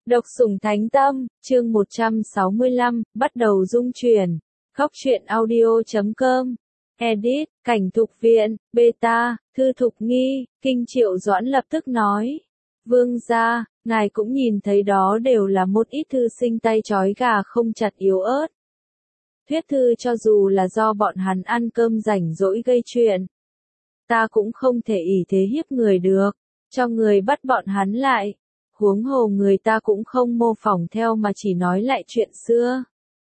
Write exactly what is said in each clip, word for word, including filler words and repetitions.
Độc Sủng Thánh Tâm, chương một trăm sáu mươi lăm, bắt đầu dung chuyển. Góc truyện audio chấm com. Edit, Cảnh Thục Viện, Beta, Thư Thục Nghi, Kinh Triệu Doãn lập tức nói. Vương gia, ngài cũng nhìn thấy đó đều là một ít thư sinh tay trói gà không chặt yếu ớt. Thuyết thư cho dù là do bọn hắn ăn cơm rảnh rỗi gây chuyện. Ta cũng không thể ỷ thế hiếp người được, cho người bắt bọn hắn lại. Huống hồ người ta cũng không mô phỏng theo mà chỉ nói lại chuyện xưa.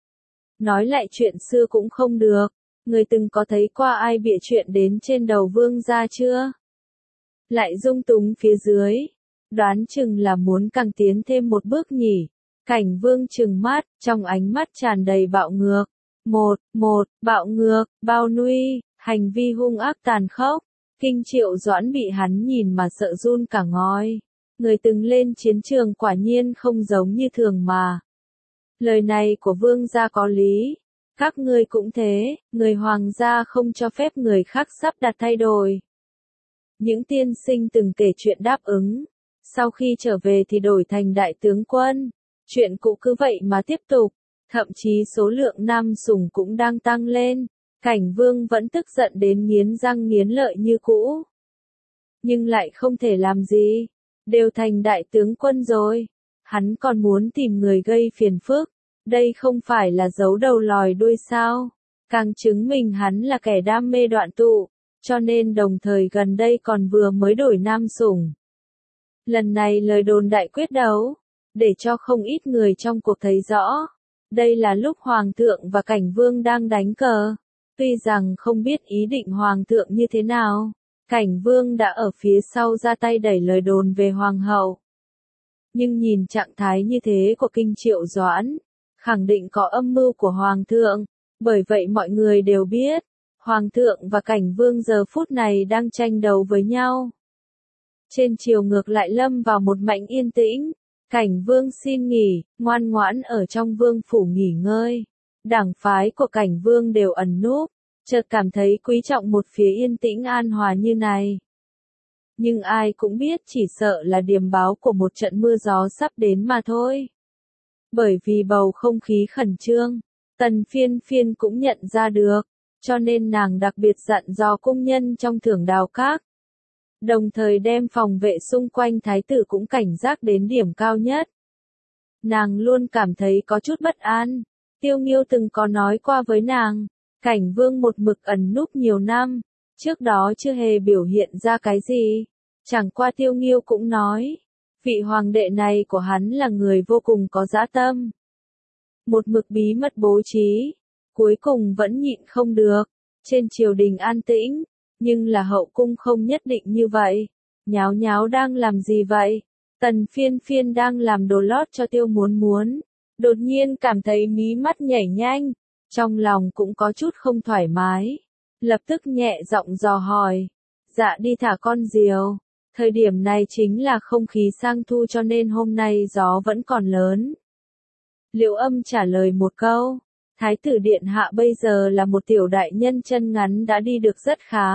Nói lại chuyện xưa cũng không được, người từng có thấy qua ai bịa chuyện đến trên đầu vương gia chưa? Lại dung túng phía dưới, đoán chừng là muốn càng tiến thêm một bước nhỉ. Cảnh vương trừng mắt, trong ánh mắt tràn đầy bạo ngược. Một, một, bạo ngược, bao nuy, hành vi hung ác tàn khốc. Kinh Triệu Doãn bị hắn nhìn mà sợ run cả ngói. Người từng lên chiến trường quả nhiên không giống như thường mà. Lời này của vương gia có lý. Các ngươi cũng thế, người hoàng gia không cho phép người khác sắp đặt thay đổi. Những tiên sinh từng kể chuyện đáp ứng. Sau khi trở về thì đổi thành đại tướng quân. Chuyện cũ cứ vậy mà tiếp tục. Thậm chí số lượng nam sủng cũng đang tăng lên. Cảnh vương vẫn tức giận đến nghiến răng nghiến lợi như cũ. Nhưng lại không thể làm gì. Đều thành đại tướng quân rồi. Hắn còn muốn tìm người gây phiền phức. Đây không phải là giấu đầu lòi đuôi sao. Càng chứng minh hắn là kẻ đam mê đoạn tụ. Cho nên đồng thời gần đây còn vừa mới đổi nam sủng. Lần này lời đồn đại quyết đấu. Để cho không ít người trong cuộc thấy rõ. Đây là lúc hoàng thượng và cảnh vương đang đánh cờ. Tuy rằng không biết ý định hoàng thượng như thế nào. Cảnh vương đã ở phía sau ra tay đẩy lời đồn về hoàng hậu. Nhưng nhìn trạng thái như thế của Kinh Triệu Doãn, khẳng định có âm mưu của hoàng thượng, bởi vậy mọi người đều biết, hoàng thượng và cảnh vương giờ phút này đang tranh đấu với nhau. Trên triều ngược lại lâm vào một mảnh yên tĩnh, cảnh vương xin nghỉ, ngoan ngoãn ở trong vương phủ nghỉ ngơi. Đảng phái của cảnh vương đều ẩn núp. Chợt cảm thấy quý trọng một phía yên tĩnh an hòa như này. Nhưng ai cũng biết chỉ sợ là điềm báo của một trận mưa gió sắp đến mà thôi. Bởi vì bầu không khí khẩn trương, Tần Phiên Phiên cũng nhận ra được, cho nên nàng đặc biệt dặn dò cung nhân trong Thưởng Đào Các. Đồng thời đem phòng vệ xung quanh thái tử cũng cảnh giác đến điểm cao nhất. Nàng luôn cảm thấy có chút bất an, Tiêu Nghiêu từng có nói qua với nàng. Cảnh vương một mực ẩn núp nhiều năm, trước đó chưa hề biểu hiện ra cái gì. Chẳng qua Tiêu Nghiêu cũng nói, vị hoàng đệ này của hắn là người vô cùng có dã tâm. Một mực bí mật bố trí, cuối cùng vẫn nhịn không được. Trên triều đình an tĩnh, nhưng là hậu cung không nhất định như vậy. Nháo nháo đang làm gì vậy? Tần Phiên Phiên đang làm đồ lót cho Tiêu Muốn Muốn. Đột nhiên cảm thấy mí mắt nhảy nhanh. Trong lòng cũng có chút không thoải mái. Lập tức nhẹ giọng dò hỏi. Dạ đi thả con diều. Thời điểm này chính là không khí sang thu cho nên hôm nay gió vẫn còn lớn. Liễu Âm trả lời một câu. Thái tử điện hạ bây giờ là một tiểu đại nhân chân ngắn đã đi được rất khá.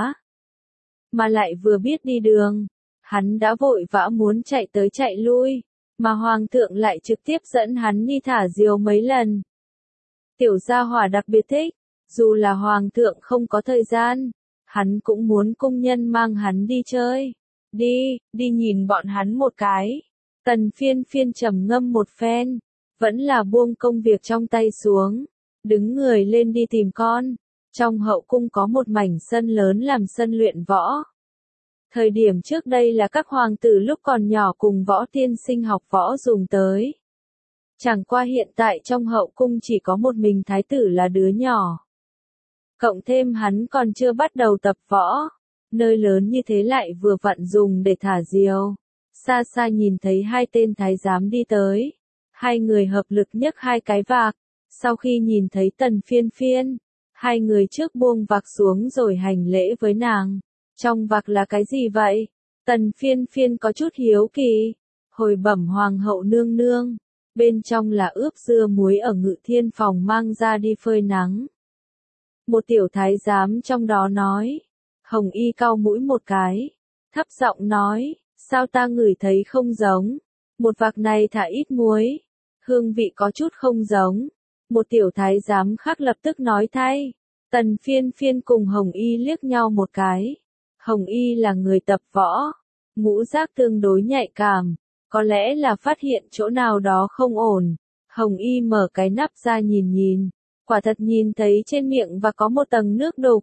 Mà lại vừa biết đi đường. Hắn đã vội vã muốn chạy tới chạy lui. Mà hoàng thượng lại trực tiếp dẫn hắn đi thả diều mấy lần. Tiểu gia hỏa đặc biệt thích, dù là hoàng thượng không có thời gian, hắn cũng muốn cung nhân mang hắn đi chơi. Đi, đi nhìn bọn hắn một cái. Tần Phiên Phiên trầm ngâm một phen, vẫn là buông công việc trong tay xuống, đứng người lên đi tìm con. Trong hậu cung có một mảnh sân lớn làm sân luyện võ. Thời điểm trước đây là các hoàng tử lúc còn nhỏ cùng võ tiên sinh học võ dùng tới. Chẳng qua hiện tại trong hậu cung chỉ có một mình thái tử là đứa nhỏ. Cộng thêm hắn còn chưa bắt đầu tập võ. Nơi lớn như thế lại vừa vặn dùng để thả diều. Xa xa nhìn thấy hai tên thái giám đi tới. Hai người hợp lực nhấc hai cái vạc. Sau khi nhìn thấy Tần Phiên Phiên, hai người trước buông vạc xuống rồi hành lễ với nàng. Trong vạc là cái gì vậy? Tần Phiên Phiên có chút hiếu kỳ. Hồi bẩm hoàng hậu nương nương. Bên trong là ướp dưa muối ở Ngự Thiên phòng mang ra đi phơi nắng. Một tiểu thái giám trong đó nói. Hồng Y cau mũi một cái. Thấp giọng nói, sao ta ngửi thấy không giống. Một vạc này thả ít muối, hương vị có chút không giống. Một tiểu thái giám khác lập tức nói thay. Tần Phiên Phiên cùng Hồng Y liếc nhau một cái. Hồng Y là người tập võ, ngũ giác tương đối nhạy cảm, có lẽ là phát hiện chỗ nào đó không ổn. Hồng Y mở cái nắp ra nhìn nhìn, quả thật nhìn thấy trên miệng và có một tầng nước đục.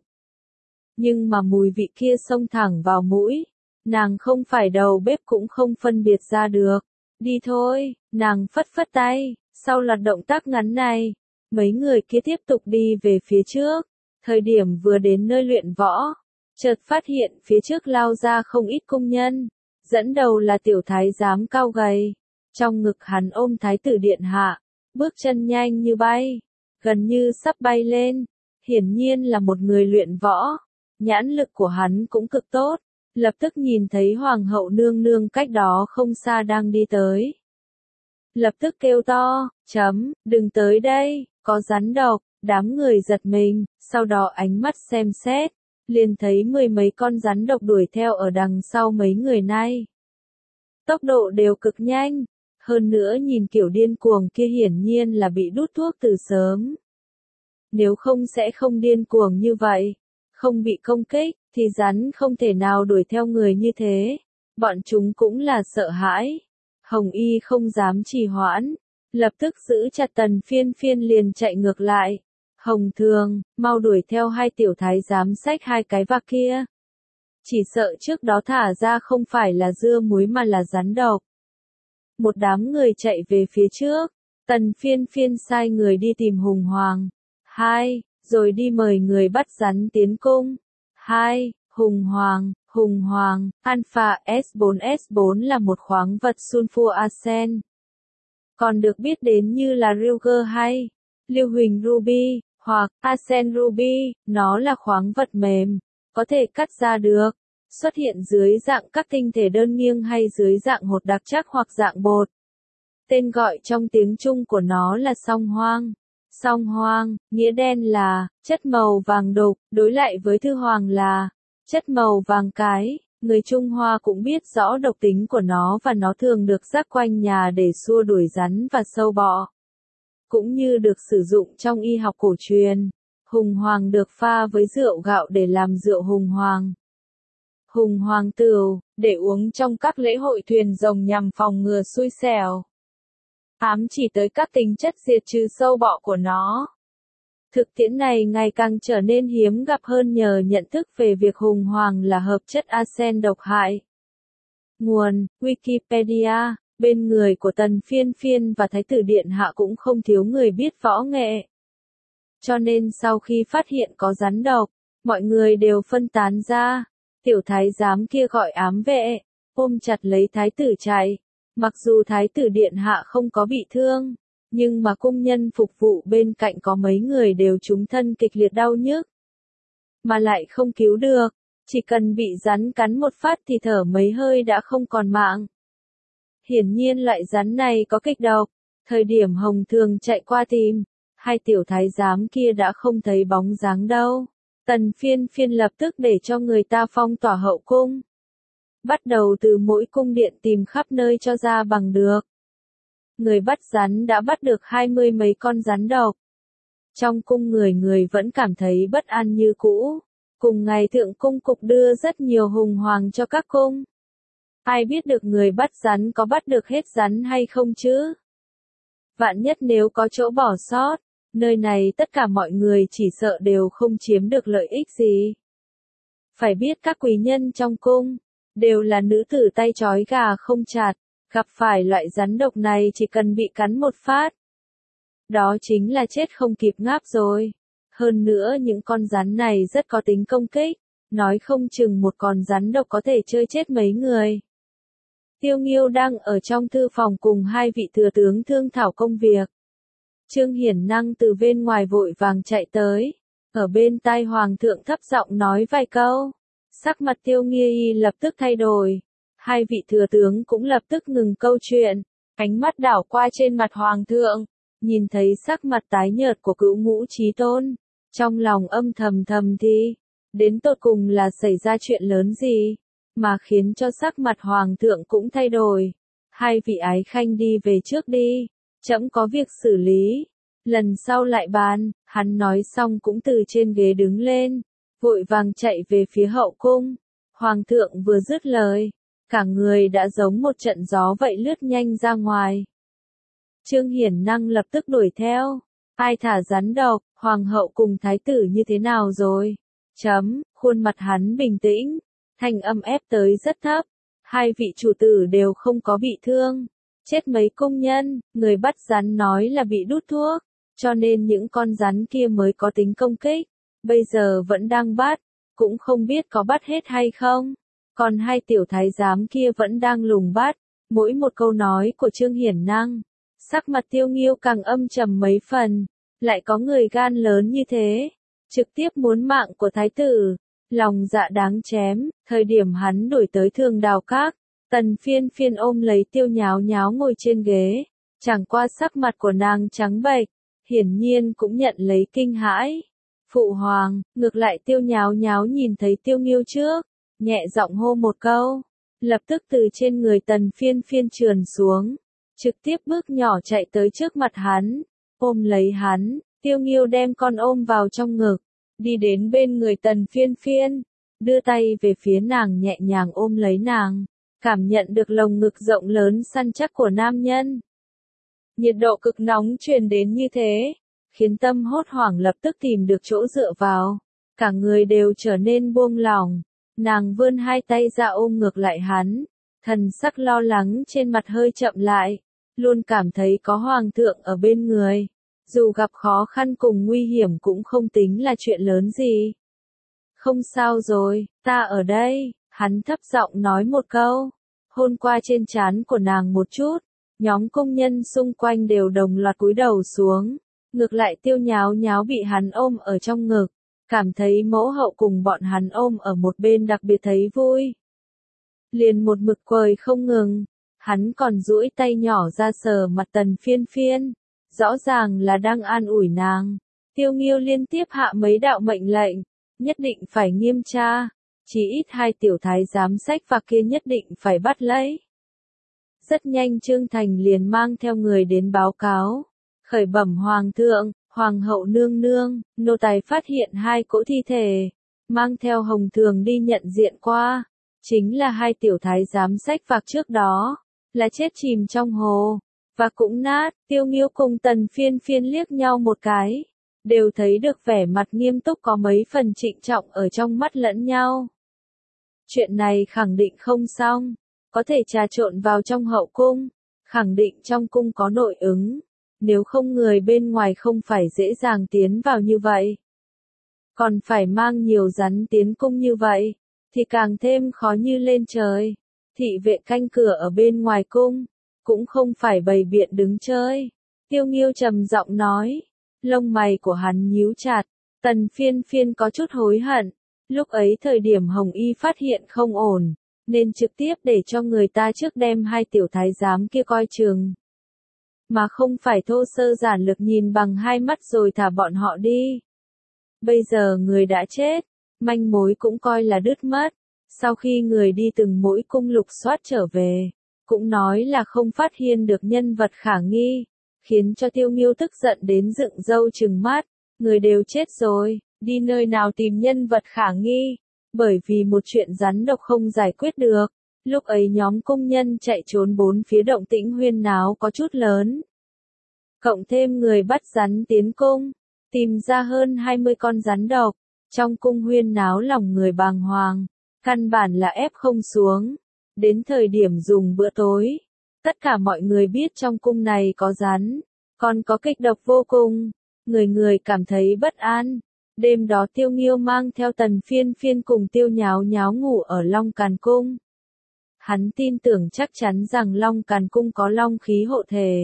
Nhưng mà mùi vị kia xông thẳng vào mũi, nàng không phải đầu bếp cũng không phân biệt ra được. Đi thôi, nàng phất phất tay, sau loạt động tác ngắn này, mấy người kia tiếp tục đi về phía trước. Thời điểm vừa đến nơi luyện võ, chợt phát hiện phía trước lao ra không ít công nhân, dẫn đầu là tiểu thái giám cao gầy, trong ngực hắn ôm thái tử điện hạ, bước chân nhanh như bay, gần như sắp bay lên, hiển nhiên là một người luyện võ, nhãn lực của hắn cũng cực tốt, lập tức nhìn thấy hoàng hậu nương nương cách đó không xa đang đi tới. Lập tức kêu to, chấm, đừng tới đây, có rắn độc. Đám người giật mình, sau đó ánh mắt xem xét, liền thấy mười mấy con rắn độc đuổi theo ở đằng sau mấy người này. Tốc độ đều cực nhanh, hơn nữa nhìn kiểu điên cuồng kia hiển nhiên là bị đút thuốc từ sớm. Nếu không sẽ không điên cuồng như vậy, không bị công kích, thì rắn không thể nào đuổi theo người như thế. Bọn chúng cũng là sợ hãi. Hồng Y không dám trì hoãn, lập tức giữ chặt Tần Phiên Phiên liền chạy ngược lại. Hồng Thường, mau đuổi theo hai tiểu thái giám xách hai cái vạc kia. Chỉ sợ trước đó thả ra không phải là dưa muối mà là rắn độc. Một đám người chạy về phía trước, Tần Phiên Phiên sai người đi tìm Hùng Hoàng. Hai, rồi đi mời người bắt rắn tiến cung. Hai, Hùng Hoàng, Hùng Hoàng, Alpha S bốn S bốn là một khoáng vật sulfur arsen. Còn được biết đến như là Ruger hay lưu huỳnh ruby, hoặc arsen ruby, nó là khoáng vật mềm, có thể cắt ra được, xuất hiện dưới dạng các tinh thể đơn nghiêng hay dưới dạng hột đặc chắc hoặc dạng bột. Tên gọi trong tiếng Trung của nó là song hoang. Song hoang, nghĩa đen là chất màu vàng đục, đối lại với thư hoàng là chất màu vàng cái. Người Trung Hoa cũng biết rõ độc tính của nó và nó thường được rắc quanh nhà để xua đuổi rắn và sâu bọ. Cũng như được sử dụng trong y học cổ truyền. Hùng Hoàng được pha với rượu gạo để làm rượu Hùng Hoàng. Hùng Hoàng tửu, để uống trong các lễ hội thuyền rồng nhằm phòng ngừa xui xẻo. Ám chỉ tới các tính chất diệt trừ sâu bọ của nó. Thực tiễn này ngày càng trở nên hiếm gặp hơn nhờ nhận thức về việc Hùng Hoàng là hợp chất arsen độc hại. Nguồn, Wikipedia, bên người của Tần Phiên Phiên và Thái tử Điện Hạ cũng không thiếu người biết võ nghệ. Cho nên sau khi phát hiện có rắn độc, mọi người đều phân tán ra. Tiểu thái giám kia gọi ám vệ, ôm chặt lấy thái tử chạy. Mặc dù thái tử Điện Hạ không có bị thương, nhưng mà cung nhân phục vụ bên cạnh có mấy người đều trúng thân kịch liệt đau nhức. Mà lại không cứu được, chỉ cần bị rắn cắn một phát thì thở mấy hơi đã không còn mạng. Hiển nhiên loại rắn này có kịch độc, thời điểm Hồng Thường chạy qua tìm, hai tiểu thái giám kia đã không thấy bóng dáng đâu. Tần Phiên Phiên lập tức để cho người ta phong tỏa hậu cung. Bắt đầu từ mỗi cung điện tìm khắp nơi cho ra bằng được. Người bắt rắn đã bắt được hai mươi mấy con rắn độc. Trong cung người người vẫn cảm thấy bất an như cũ. Cùng ngày thượng cung cục đưa rất nhiều hùng hoàng cho các cung. Ai biết được người bắt rắn có bắt được hết rắn hay không chứ? Vạn nhất nếu có chỗ bỏ sót, nơi này tất cả mọi người chỉ sợ đều không chiếm được lợi ích gì. Phải biết các quý nhân trong cung, đều là nữ tử tay trói gà không chặt, gặp phải loại rắn độc này chỉ cần bị cắn một phát. Đó chính là chết không kịp ngáp rồi. Hơn nữa những con rắn này rất có tính công kích, nói không chừng một con rắn độc có thể chơi chết mấy người. Tiêu Nghiêu đang ở trong thư phòng cùng hai vị thừa tướng thương thảo công việc. Trương Hiển Năng từ bên ngoài vội vàng chạy tới, ở bên tai hoàng thượng thấp giọng nói vài câu. Sắc mặt Tiêu Nghiêu lập tức thay đổi. Hai vị thừa tướng cũng lập tức ngừng câu chuyện, ánh mắt đảo qua trên mặt hoàng thượng, nhìn thấy sắc mặt tái nhợt của Cửu Ngũ Chí Tôn, trong lòng âm thầm thầm thì, đến tột cùng là xảy ra chuyện lớn gì, mà khiến cho sắc mặt hoàng thượng cũng thay đổi. hai vị ái khanh đi về trước đi, trẫm có việc xử lý, lần sau lại bàn. Hắn nói xong cũng từ trên ghế đứng lên, vội vàng chạy về phía hậu cung. Hoàng thượng vừa dứt lời, cả người đã giống một trận gió vậy lướt nhanh ra ngoài. Trương Hiển Năng lập tức đuổi theo. Ai thả rắn độc, hoàng hậu cùng thái tử như thế nào rồi? Chấm, khuôn mặt hắn bình tĩnh, thanh âm ép tới rất thấp. Hai vị chủ tử đều không có bị thương. Chết mấy công nhân, người bắt rắn nói là bị đút thuốc, cho nên những con rắn kia mới có tính công kích. Bây giờ vẫn đang bắt, cũng không biết có bắt hết hay không. Còn hai tiểu thái giám kia vẫn đang lùng bắt. Mỗi một câu nói của Trương Hiển Năng, sắc mặt Tiêu Nghiêu càng âm trầm mấy phần. Lại có người gan lớn như thế, trực tiếp muốn mạng của thái tử, lòng dạ đáng chém. Thời điểm hắn đuổi tới Thường Đào Các, Tần Phiên Phiên ôm lấy Tiêu Nháo Nháo ngồi trên ghế, chẳng qua sắc mặt của nàng trắng bệch, hiển nhiên cũng nhận lấy kinh hãi. Phụ hoàng, ngược lại Tiêu Nháo Nháo nhìn thấy Tiêu Nghiêu trước, nhẹ giọng hô một câu, lập tức từ trên người Tần Phiên Phiên trườn xuống, trực tiếp bước nhỏ chạy tới trước mặt hắn, ôm lấy hắn. Tiêu Nghiêu đem con ôm vào trong ngực, đi đến bên người Tần Phiên Phiên, đưa tay về phía nàng nhẹ nhàng ôm lấy nàng, cảm nhận được lồng ngực rộng lớn săn chắc của nam nhân. Nhiệt độ cực nóng truyền đến như thế, khiến tâm hốt hoảng lập tức tìm được chỗ dựa vào, cả người đều trở nên buông lỏng. Nàng vươn hai tay ra ôm ngược lại hắn, thần sắc lo lắng trên mặt hơi chậm lại, luôn cảm thấy có hoàng thượng ở bên người, dù gặp khó khăn cùng nguy hiểm cũng không tính là chuyện lớn gì. Không sao rồi, ta ở đây, hắn thấp giọng nói một câu, hôn qua trên trán của nàng một chút, nhóm công nhân xung quanh đều đồng loạt cúi đầu xuống, ngược lại Tiêu Nháo Nháo bị hắn ôm ở trong ngực, cảm thấy mẫu hậu cùng bọn hắn ôm ở một bên đặc biệt thấy vui. Liền một mực quầy không ngừng, hắn còn duỗi tay nhỏ ra sờ mặt Tần Phiên Phiên, rõ ràng là đang an ủi nàng. Tiêu Nghiêu liên tiếp hạ mấy đạo mệnh lệnh, nhất định phải nghiêm tra, chỉ ít hai tiểu thái giám sách và kia nhất định phải bắt lấy. Rất nhanh Trương Thành liền mang theo người đến báo cáo, khởi bẩm hoàng thượng, hoàng hậu nương nương, nô tài phát hiện hai cỗ thi thể, mang theo Hồng Thường đi nhận diện qua, chính là hai tiểu thái giám sách vạc trước đó, là chết chìm trong hồ, và cũng nát. Tiêu Nghiêu cùng Tần Phiên Phiên liếc nhau một cái, đều thấy được vẻ mặt nghiêm túc có mấy phần trịnh trọng ở trong mắt lẫn nhau. Chuyện này khẳng định không xong, có thể trà trộn vào trong hậu cung, khẳng định trong cung có nội ứng, nếu không người bên ngoài không phải dễ dàng tiến vào như vậy. Còn phải mang nhiều rắn tiến cung như vậy, thì càng thêm khó như lên trời. Thị vệ canh cửa ở bên ngoài cung, cũng không phải bày biện đứng chơi. Tiêu Nghiêu trầm giọng nói, lông mày của hắn nhíu chặt, Tần Phiên Phiên có chút hối hận. Lúc ấy thời điểm Hồng Y phát hiện không ổn, nên trực tiếp để cho người ta trước đem hai tiểu thái giám kia coi chừng. Mà không phải thô sơ giản lược nhìn bằng hai mắt rồi thả bọn họ đi. Bây giờ người đã chết, manh mối cũng coi là đứt mất. Sau khi người đi từng mỗi cung lục soát trở về, cũng nói là không phát hiện được nhân vật khả nghi, khiến cho Tiêu Nghiêu tức giận đến dựng râu trừng mắt. Người đều chết rồi, đi nơi nào tìm nhân vật khả nghi, bởi vì một chuyện rắn độc không giải quyết được. Lúc ấy nhóm công nhân chạy trốn bốn phía động tĩnh huyên náo có chút lớn. Cộng thêm người bắt rắn tiến cung, tìm ra hơn hai mươi con rắn độc, trong cung huyên náo lòng người bàng hoàng, căn bản là ép không xuống. Đến thời điểm dùng bữa tối, tất cả mọi người biết trong cung này có rắn, còn có kịch độc vô cùng, người người cảm thấy bất an. Đêm đó Tiêu Nghiêu mang theo Tần Phiên Phiên cùng Tiêu Nháo Nháo ngủ ở Long Càn Cung. Hắn tin tưởng chắc chắn rằng Long Càn Cung có long khí hộ thể.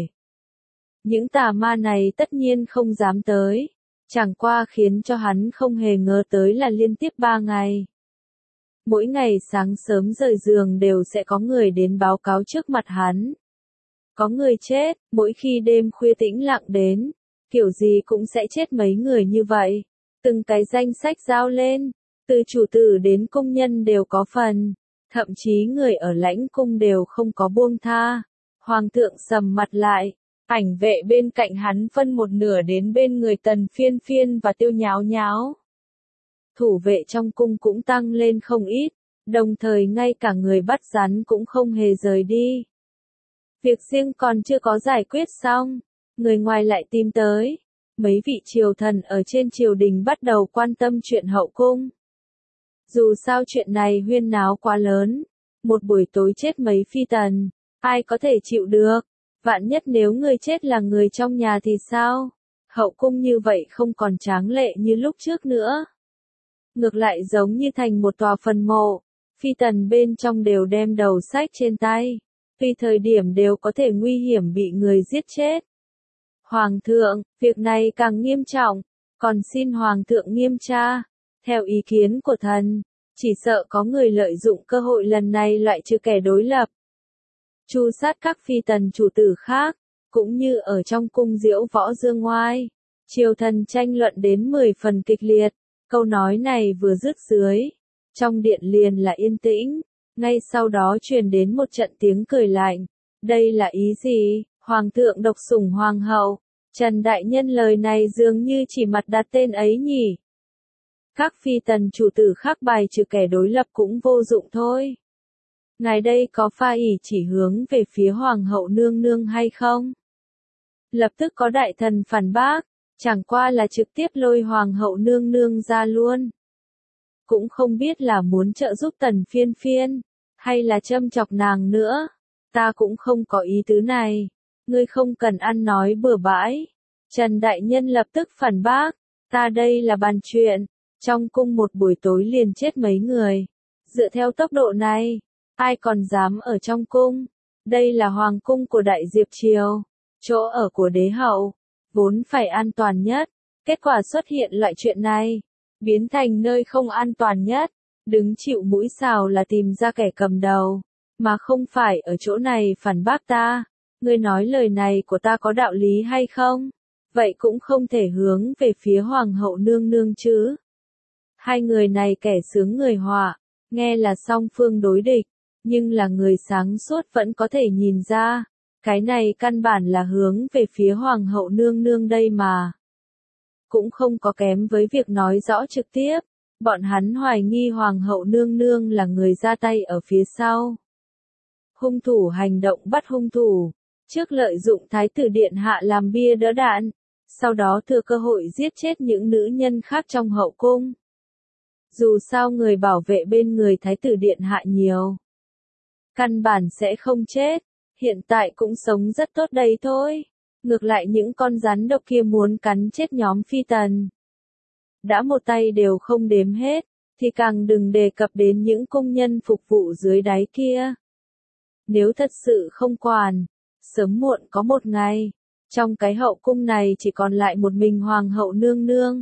Những tà ma này tất nhiên không dám tới, chẳng qua khiến cho hắn không hề ngờ tới là liên tiếp ba ngày. Mỗi ngày sáng sớm rời giường đều sẽ có người đến báo cáo trước mặt hắn. Có người chết, mỗi khi đêm khuya tĩnh lặng đến, kiểu gì cũng sẽ chết mấy người như vậy. Từng cái danh sách giao lên, từ chủ tử đến công nhân đều có phần, thậm chí người ở lãnh cung đều không có buông tha. Hoàng thượng sầm mặt lại, ảnh vệ bên cạnh hắn phân một nửa đến bên người Tần Phiên Phiên và Tiêu Nháo Nháo. Thủ vệ trong cung cũng tăng lên không ít, đồng thời ngay cả người bắt rắn cũng không hề rời đi. Việc riêng còn chưa có giải quyết xong, người ngoài lại tìm tới. Mấy vị triều thần ở trên triều đình bắt đầu quan tâm chuyện hậu cung. Dù sao chuyện này huyên náo quá lớn, một buổi tối chết mấy phi tần, ai có thể chịu được, vạn nhất nếu người chết là người trong nhà thì sao? Hậu cung như vậy không còn tráng lệ như lúc trước nữa. Ngược lại giống như thành một tòa phần mộ, phi tần bên trong đều đem đầu sách trên tay, tùy thời điểm đều có thể nguy hiểm bị người giết chết. Hoàng thượng, việc này càng nghiêm trọng, còn xin Hoàng thượng nghiêm tra. Theo ý kiến của thần, chỉ sợ có người lợi dụng cơ hội lần này loại trừ kẻ đối lập. Tru sát các phi tần chủ tử khác, cũng như ở trong cung diễu võ dương ngoai. Triều thần tranh luận đến mười phần kịch liệt, câu nói này vừa dứt dưới. Trong điện liền là yên tĩnh, ngay sau đó truyền đến một trận tiếng cười lạnh. Đây là ý gì? Hoàng thượng độc sủng hoàng hậu, Trần Đại Nhân lời này dường như chỉ mặt đặt tên ấy nhỉ. Các phi tần chủ tử khác bài trừ kẻ đối lập cũng vô dụng thôi. Ngài đây có pha ỷ chỉ hướng về phía hoàng hậu nương nương hay không? Lập tức có đại thần phản bác, chẳng qua là trực tiếp lôi hoàng hậu nương nương ra luôn. Cũng không biết là muốn trợ giúp Tần Phiên Phiên, hay là châm chọc nàng nữa. Ta cũng không có ý tứ này. Ngươi không cần ăn nói bừa bãi. Trần Đại Nhân lập tức phản bác. Ta đây là bàn chuyện. Trong cung một buổi tối liền chết mấy người. Dựa theo tốc độ này, ai còn dám ở trong cung? Đây là hoàng cung của Đại Diệp Triều. Chỗ ở của đế hậu. Vốn phải an toàn nhất. Kết quả xuất hiện loại chuyện này. Biến thành nơi không an toàn nhất. Đứng chịu mũi xào là tìm ra kẻ cầm đầu. Mà không phải ở chỗ này phản bác ta. Ngươi nói lời này của ta có đạo lý hay không? Vậy cũng không thể hướng về phía hoàng hậu nương nương chứ. Hai người này kẻ sướng người họa, nghe là song phương đối địch, nhưng là người sáng suốt vẫn có thể nhìn ra. Cái này căn bản là hướng về phía hoàng hậu nương nương đây mà. Cũng không có kém với việc nói rõ trực tiếp. Bọn hắn hoài nghi hoàng hậu nương nương là người ra tay ở phía sau. Hung thủ hành động bắt hung thủ. Trước lợi dụng thái tử điện hạ làm bia đỡ đạn, sau đó thừa cơ hội giết chết những nữ nhân khác trong hậu cung. Dù sao người bảo vệ bên người thái tử điện hạ nhiều, căn bản sẽ không chết, hiện tại cũng sống rất tốt đấy thôi. Ngược lại những con rắn độc kia muốn cắn chết nhóm phi tần. Đã một tay đều không đếm hết, thì càng đừng đề cập đến những công nhân phục vụ dưới đáy kia. Nếu thật sự không quản, sớm muộn có một ngày, trong cái hậu cung này chỉ còn lại một mình hoàng hậu nương nương.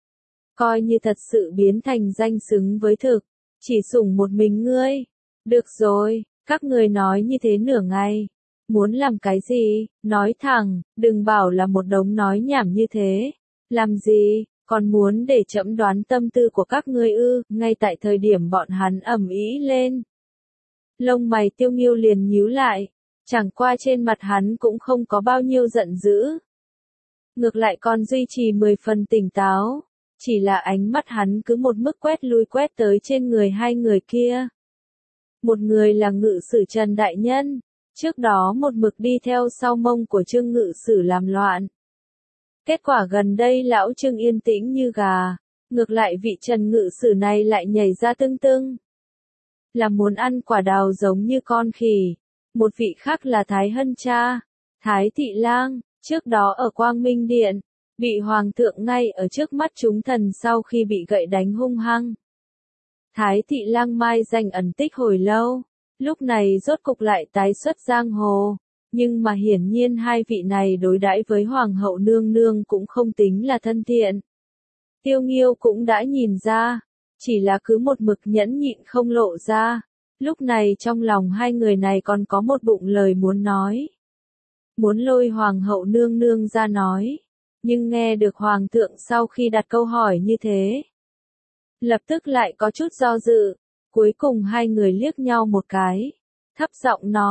Coi như thật sự biến thành danh xứng với thực, chỉ sủng một mình ngươi. Được rồi, các người nói như thế nửa ngày. Muốn làm cái gì, nói thẳng, đừng bảo là một đống nói nhảm như thế. Làm gì, còn muốn để trẫm đoán tâm tư của các ngươi ư, ngay tại thời điểm bọn hắn ầm ĩ lên. Lông mày Tiêu Nghiêu liền nhíu lại. Chẳng qua trên mặt hắn cũng không có bao nhiêu giận dữ. Ngược lại còn duy trì mười phần tỉnh táo. Chỉ là ánh mắt hắn cứ một mức quét lui quét tới trên người hai người kia. Một người là ngự sử Trần Đại Nhân. Trước đó một mực đi theo sau mông của Trương ngự sử làm loạn. Kết quả gần đây lão Trương yên tĩnh như gà. Ngược lại vị Trần ngự sử này lại nhảy ra tưng tưng. Là muốn ăn quả đào giống như con khỉ. Một vị khác là Thái Hân Cha, Thái Thị Lang, trước đó ở Quang Minh Điện, bị Hoàng thượng ngay ở trước mắt chúng thần sau khi bị gậy đánh hung hăng. Thái Thị Lang mai danh ẩn tích hồi lâu, lúc này rốt cục lại tái xuất giang hồ, nhưng mà hiển nhiên hai vị này đối đãi với Hoàng hậu nương nương cũng không tính là thân thiện. Tiêu Nghiêu cũng đã nhìn ra, chỉ là cứ một mực nhẫn nhịn không lộ ra. Lúc này trong lòng hai người này còn có một bụng lời muốn nói. Muốn lôi hoàng hậu nương nương ra nói. Nhưng nghe được hoàng thượng sau khi đặt câu hỏi như thế. Lập tức lại có chút do dự. Cuối cùng hai người liếc nhau một cái. Thấp giọng nói,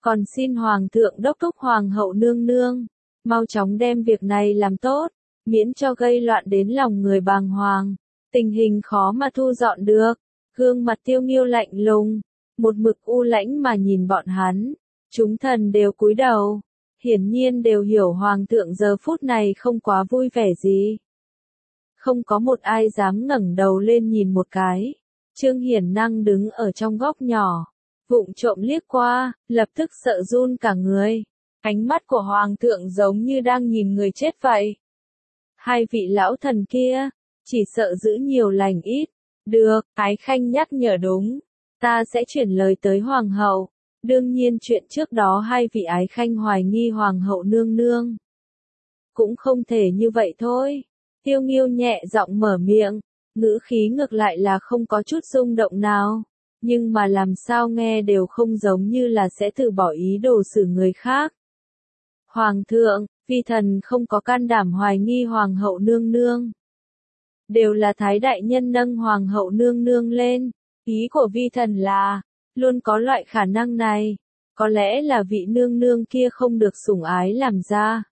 Còn xin Hoàng thượng đốc thúc Hoàng hậu nương nương, mau chóng đem việc này làm tốt, miễn cho gây loạn đến lòng người bàng hoàng, tình hình khó mà thu dọn được. Gương mặt Tiêu Nghiêu lạnh lùng, một mực u lãnh mà nhìn bọn hắn, chúng thần đều cúi đầu, hiển nhiên đều hiểu Hoàng thượng giờ phút này không quá vui vẻ gì. Không có một ai dám ngẩng đầu lên nhìn một cái. Trương Hiển Năng đứng ở trong góc nhỏ, vụng trộm liếc qua, lập tức sợ run cả người. Ánh mắt của Hoàng thượng giống như đang nhìn người chết vậy. Hai vị lão thần kia, chỉ sợ giữ nhiều lành ít. Được, Ái Khanh nhắc nhở đúng. Ta sẽ chuyển lời tới Hoàng hậu. Đương nhiên chuyện trước đó hai vị Ái Khanh hoài nghi Hoàng hậu nương nương. Cũng không thể như vậy thôi. Tiêu Nghiêu nhẹ giọng mở miệng, ngữ khí ngược lại là không có chút rung động nào. Nhưng mà làm sao nghe đều không giống như là sẽ từ bỏ ý đồ xử người khác. Hoàng thượng, vi thần không có can đảm hoài nghi Hoàng hậu nương nương. Đều là Thái đại nhân nâng Hoàng hậu nương nương lên. Ý của vi thần là, luôn có loại khả năng này. Có lẽ là vị nương nương kia không được sủng ái làm ra.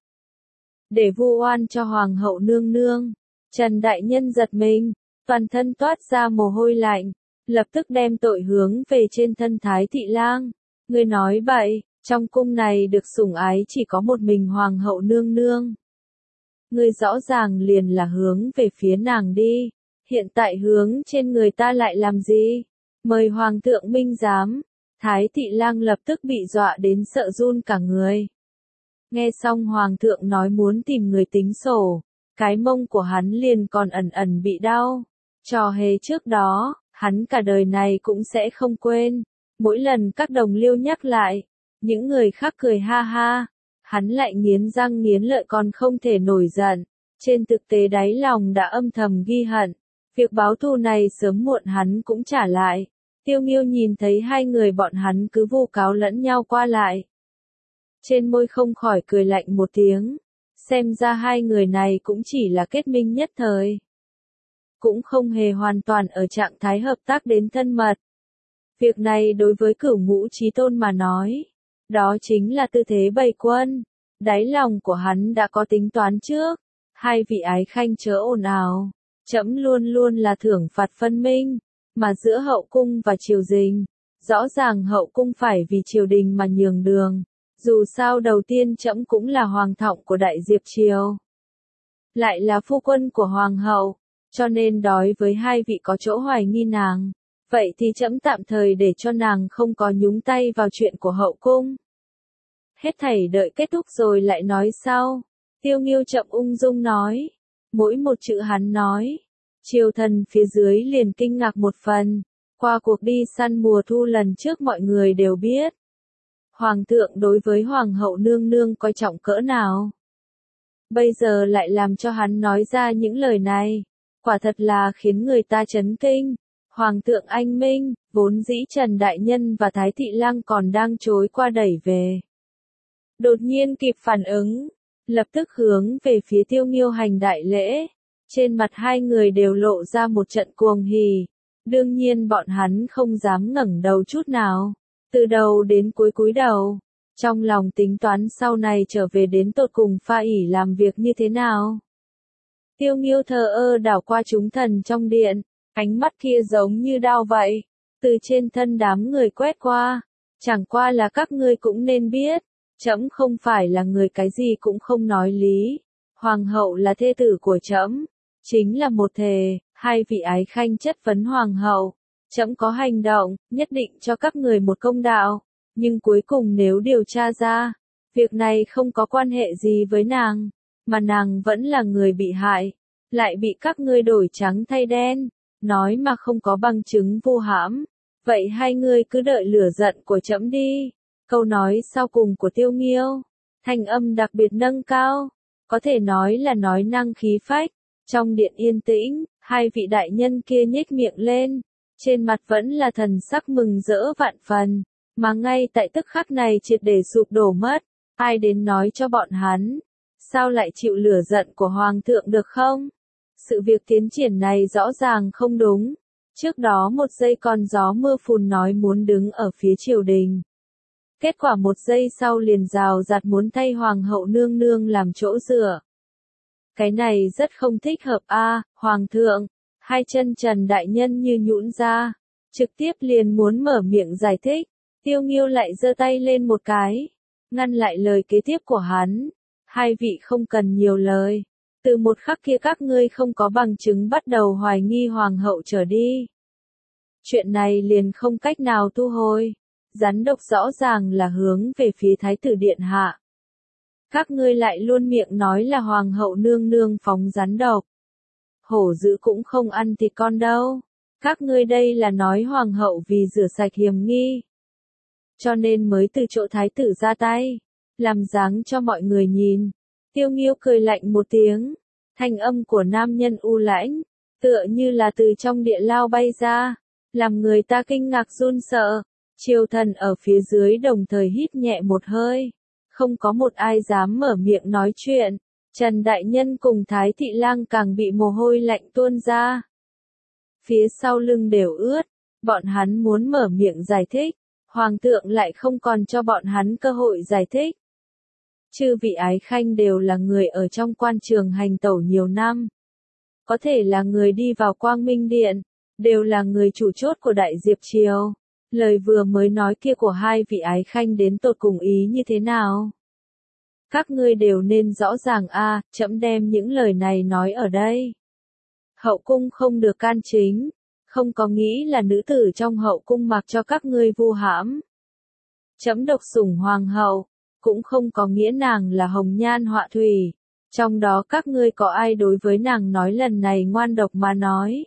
Để vu oan cho Hoàng hậu nương nương. Trần đại nhân giật mình, toàn thân toát ra mồ hôi lạnh, lập tức đem tội hướng về trên thân Thái thị lang. Người nói bậy, trong cung này được sủng ái chỉ có một mình Hoàng hậu nương nương. Người rõ ràng liền là hướng về phía nàng đi, hiện tại hướng trên người ta lại làm gì? Mời Hoàng thượng minh giám. Thái thị lang lập tức bị dọa đến sợ run cả người. Nghe xong Hoàng thượng nói muốn tìm người tính sổ, cái mông của hắn liền còn ẩn ẩn bị đau. Trò hề trước đó, hắn cả đời này cũng sẽ không quên. Mỗi lần các đồng liêu nhắc lại, những người khác cười ha ha, hắn lại nghiến răng nghiến lợi còn không thể nổi giận. Trên thực tế đáy lòng đã âm thầm ghi hận, việc báo thù này sớm muộn hắn cũng trả lại. Tiêu Nghiêu nhìn thấy hai người bọn hắn cứ vu cáo lẫn nhau qua lại. Trên môi không khỏi cười lạnh một tiếng, xem ra hai người này cũng chỉ là kết minh nhất thời. Cũng không hề hoàn toàn ở trạng thái hợp tác đến thân mật. Việc này đối với Cửu Ngũ Chí Tôn mà nói, đó chính là tư thế bày quân. Đáy lòng của hắn đã có tính toán trước. Hai vị Ái Khanh chớ ồn ào, trẫm luôn luôn là thưởng phạt phân minh, mà giữa hậu cung và triều đình, rõ ràng hậu cung phải vì triều đình mà nhường đường. Dù sao đầu tiên trẫm cũng là hoàng thọng của Đại Diệp Triều, lại là phu quân của Hoàng hậu, cho nên đối với hai vị có chỗ hoài nghi nàng, vậy thì trẫm tạm thời để cho nàng không có nhúng tay vào chuyện của hậu cung. Hết thảy đợi kết thúc rồi lại nói sau. Tiêu Nghiêu chậm ung dung nói, mỗi một chữ hắn nói, triều thần phía dưới liền kinh ngạc một phần. Qua cuộc đi săn mùa thu lần trước mọi người đều biết, Hoàng thượng đối với Hoàng hậu nương nương coi trọng cỡ nào. Bây giờ lại làm cho hắn nói ra những lời này, quả thật là khiến người ta chấn kinh. Hoàng thượng anh minh, vốn dĩ Trần Đại Nhân và Thái Thị Lang còn đang chối qua đẩy về. Đột nhiên kịp phản ứng, lập tức hướng về phía Tiêu Nghiêu hành đại lễ. Trên mặt hai người đều lộ ra một trận cuồng hỉ. Đương nhiên bọn hắn không dám ngẩng đầu chút nào. Từ đầu đến cuối cúi đầu, trong lòng tính toán sau này trở về đến tột cùng pha ỷ làm việc như thế nào. Tiêu Nghiêu thờ ơ đảo qua chúng thần trong điện, ánh mắt kia giống như đao vậy, từ trên thân đám người quét qua. Chẳng qua là các ngươi cũng nên biết, trẫm không phải là người cái gì cũng không nói lý. Hoàng hậu là thê tử của trẫm, chính là một thề. Hai vị Ái Khanh chất vấn Hoàng hậu, trẫm có hành động, nhất định cho các người một công đạo. Nhưng cuối cùng nếu điều tra ra, việc này không có quan hệ gì với nàng, mà nàng vẫn là người bị hại, lại bị các ngươi đổi trắng thay đen, nói mà không có bằng chứng vu hãm. Vậy hai người cứ đợi lửa giận của trẫm đi. Câu nói sau cùng của Tiêu Nghiêu, thanh âm đặc biệt nâng cao, có thể nói là nói năng khí phách. Trong điện yên tĩnh, hai vị đại nhân kia nhếch miệng lên, trên mặt vẫn là thần sắc mừng rỡ vạn phần, mà ngay tại tức khắc này triệt để sụp đổ mất. Ai đến nói cho bọn hắn, sao lại chịu lửa giận của Hoàng thượng được không? Sự việc tiến triển này rõ ràng không đúng. Trước đó một giây còn gió mưa phùn nói muốn đứng ở phía triều đình, Kết quả một giây sau liền rào rạt muốn thay hoàng hậu nương nương làm chỗ dựa. Cái này rất không thích hợp a, hoàng thượng. Hai chân Trần đại nhân như nhũn ra, trực tiếp liền muốn mở miệng giải thích. Tiêu Nghiêu lại giơ tay lên một cái, ngăn lại lời kế tiếp của hắn. Hai vị không cần nhiều lời. Từ một khắc kia các ngươi không có bằng chứng bắt đầu hoài nghi hoàng hậu trở đi. Chuyện này liền không cách nào thu hồi. Rắn độc rõ ràng là hướng về phía thái tử điện hạ. Các ngươi lại luôn miệng nói là hoàng hậu nương nương phóng rắn độc. Hổ dữ cũng không ăn thịt con đâu. Các ngươi đây là nói hoàng hậu vì rửa sạch hiểm nghi. Cho nên mới từ chỗ thái tử ra tay. Làm dáng cho mọi người nhìn. Tiêu Nghiêu cười lạnh một tiếng. Thanh âm của nam nhân u lãnh. Tựa như là từ trong địa lao bay ra. Làm người ta kinh ngạc run sợ. Triều thần ở phía dưới đồng thời hít nhẹ một hơi. Không có một ai dám mở miệng nói chuyện. Trần Đại Nhân cùng Thái Thị Lang càng bị mồ hôi lạnh tuôn ra. Phía sau lưng đều ướt. Bọn hắn muốn mở miệng giải thích. Hoàng thượng lại không còn cho bọn hắn cơ hội giải thích. Chư vị ái khanh đều là người ở trong quan trường hành tẩu nhiều năm. Có thể là người đi vào Quang Minh Điện. Đều là người chủ chốt của Đại Diệp Triều. Lời vừa mới nói kia của hai vị ái khanh đến tột cùng ý như thế nào? Các ngươi đều nên rõ ràng a, trẫm đem những lời này nói ở đây. Hậu cung không được can chính, không có nghĩ là nữ tử trong hậu cung mặc cho các ngươi vu hãm. Trẫm độc sủng hoàng hậu, cũng không có nghĩa nàng là hồng nhan họa thủy. Trong đó các ngươi có ai đối với nàng nói lần này ngoan độc mà nói?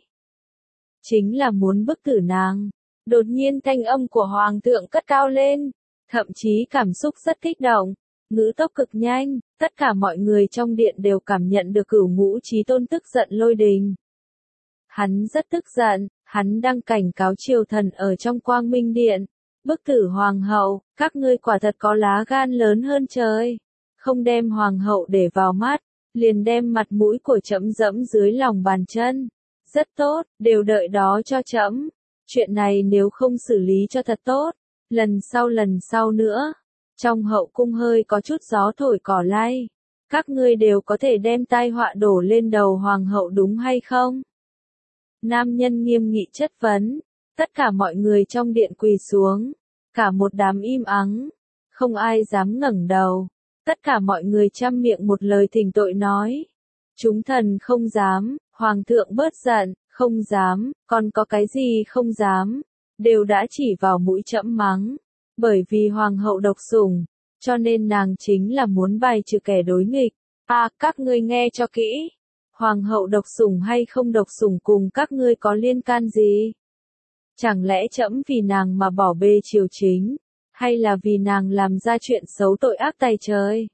Chính là muốn bức tử nàng. Đột nhiên thanh âm của hoàng thượng cất cao lên, thậm chí cảm xúc rất kích động, ngữ tốc cực nhanh, tất cả mọi người trong điện đều cảm nhận được Cửu Ngũ Chí Tôn tức giận lôi đình. Hắn rất tức giận, hắn đang cảnh cáo triều thần ở trong Quang Minh Điện, bức tử hoàng hậu, các ngươi quả thật có lá gan lớn hơn trời, không đem hoàng hậu để vào mắt, liền đem mặt mũi của trẫm dẫm dưới lòng bàn chân. Rất tốt, đều đợi đó cho trẫm. Chuyện này nếu không xử lý cho thật tốt, lần sau lần sau nữa, trong hậu cung hơi có chút gió thổi cỏ lay, các ngươi đều có thể đem tai họa đổ lên đầu hoàng hậu đúng hay không? Nam nhân nghiêm nghị chất vấn, tất cả mọi người trong điện quỳ xuống, cả một đám im ắng, không ai dám ngẩng đầu, tất cả mọi người chăm miệng một lời thỉnh tội nói, chúng thần không dám, hoàng thượng bớt giận. Không dám, còn có cái gì không dám, đều đã chỉ vào mũi trẫm mắng, bởi vì hoàng hậu độc sủng, cho nên nàng chính là muốn bài trừ kẻ đối nghịch. À, các ngươi nghe cho kỹ, hoàng hậu độc sủng hay không độc sủng cùng các ngươi có liên can gì? Chẳng lẽ trẫm vì nàng mà bỏ bê triều chính, hay là vì nàng làm ra chuyện xấu tội ác tày trời?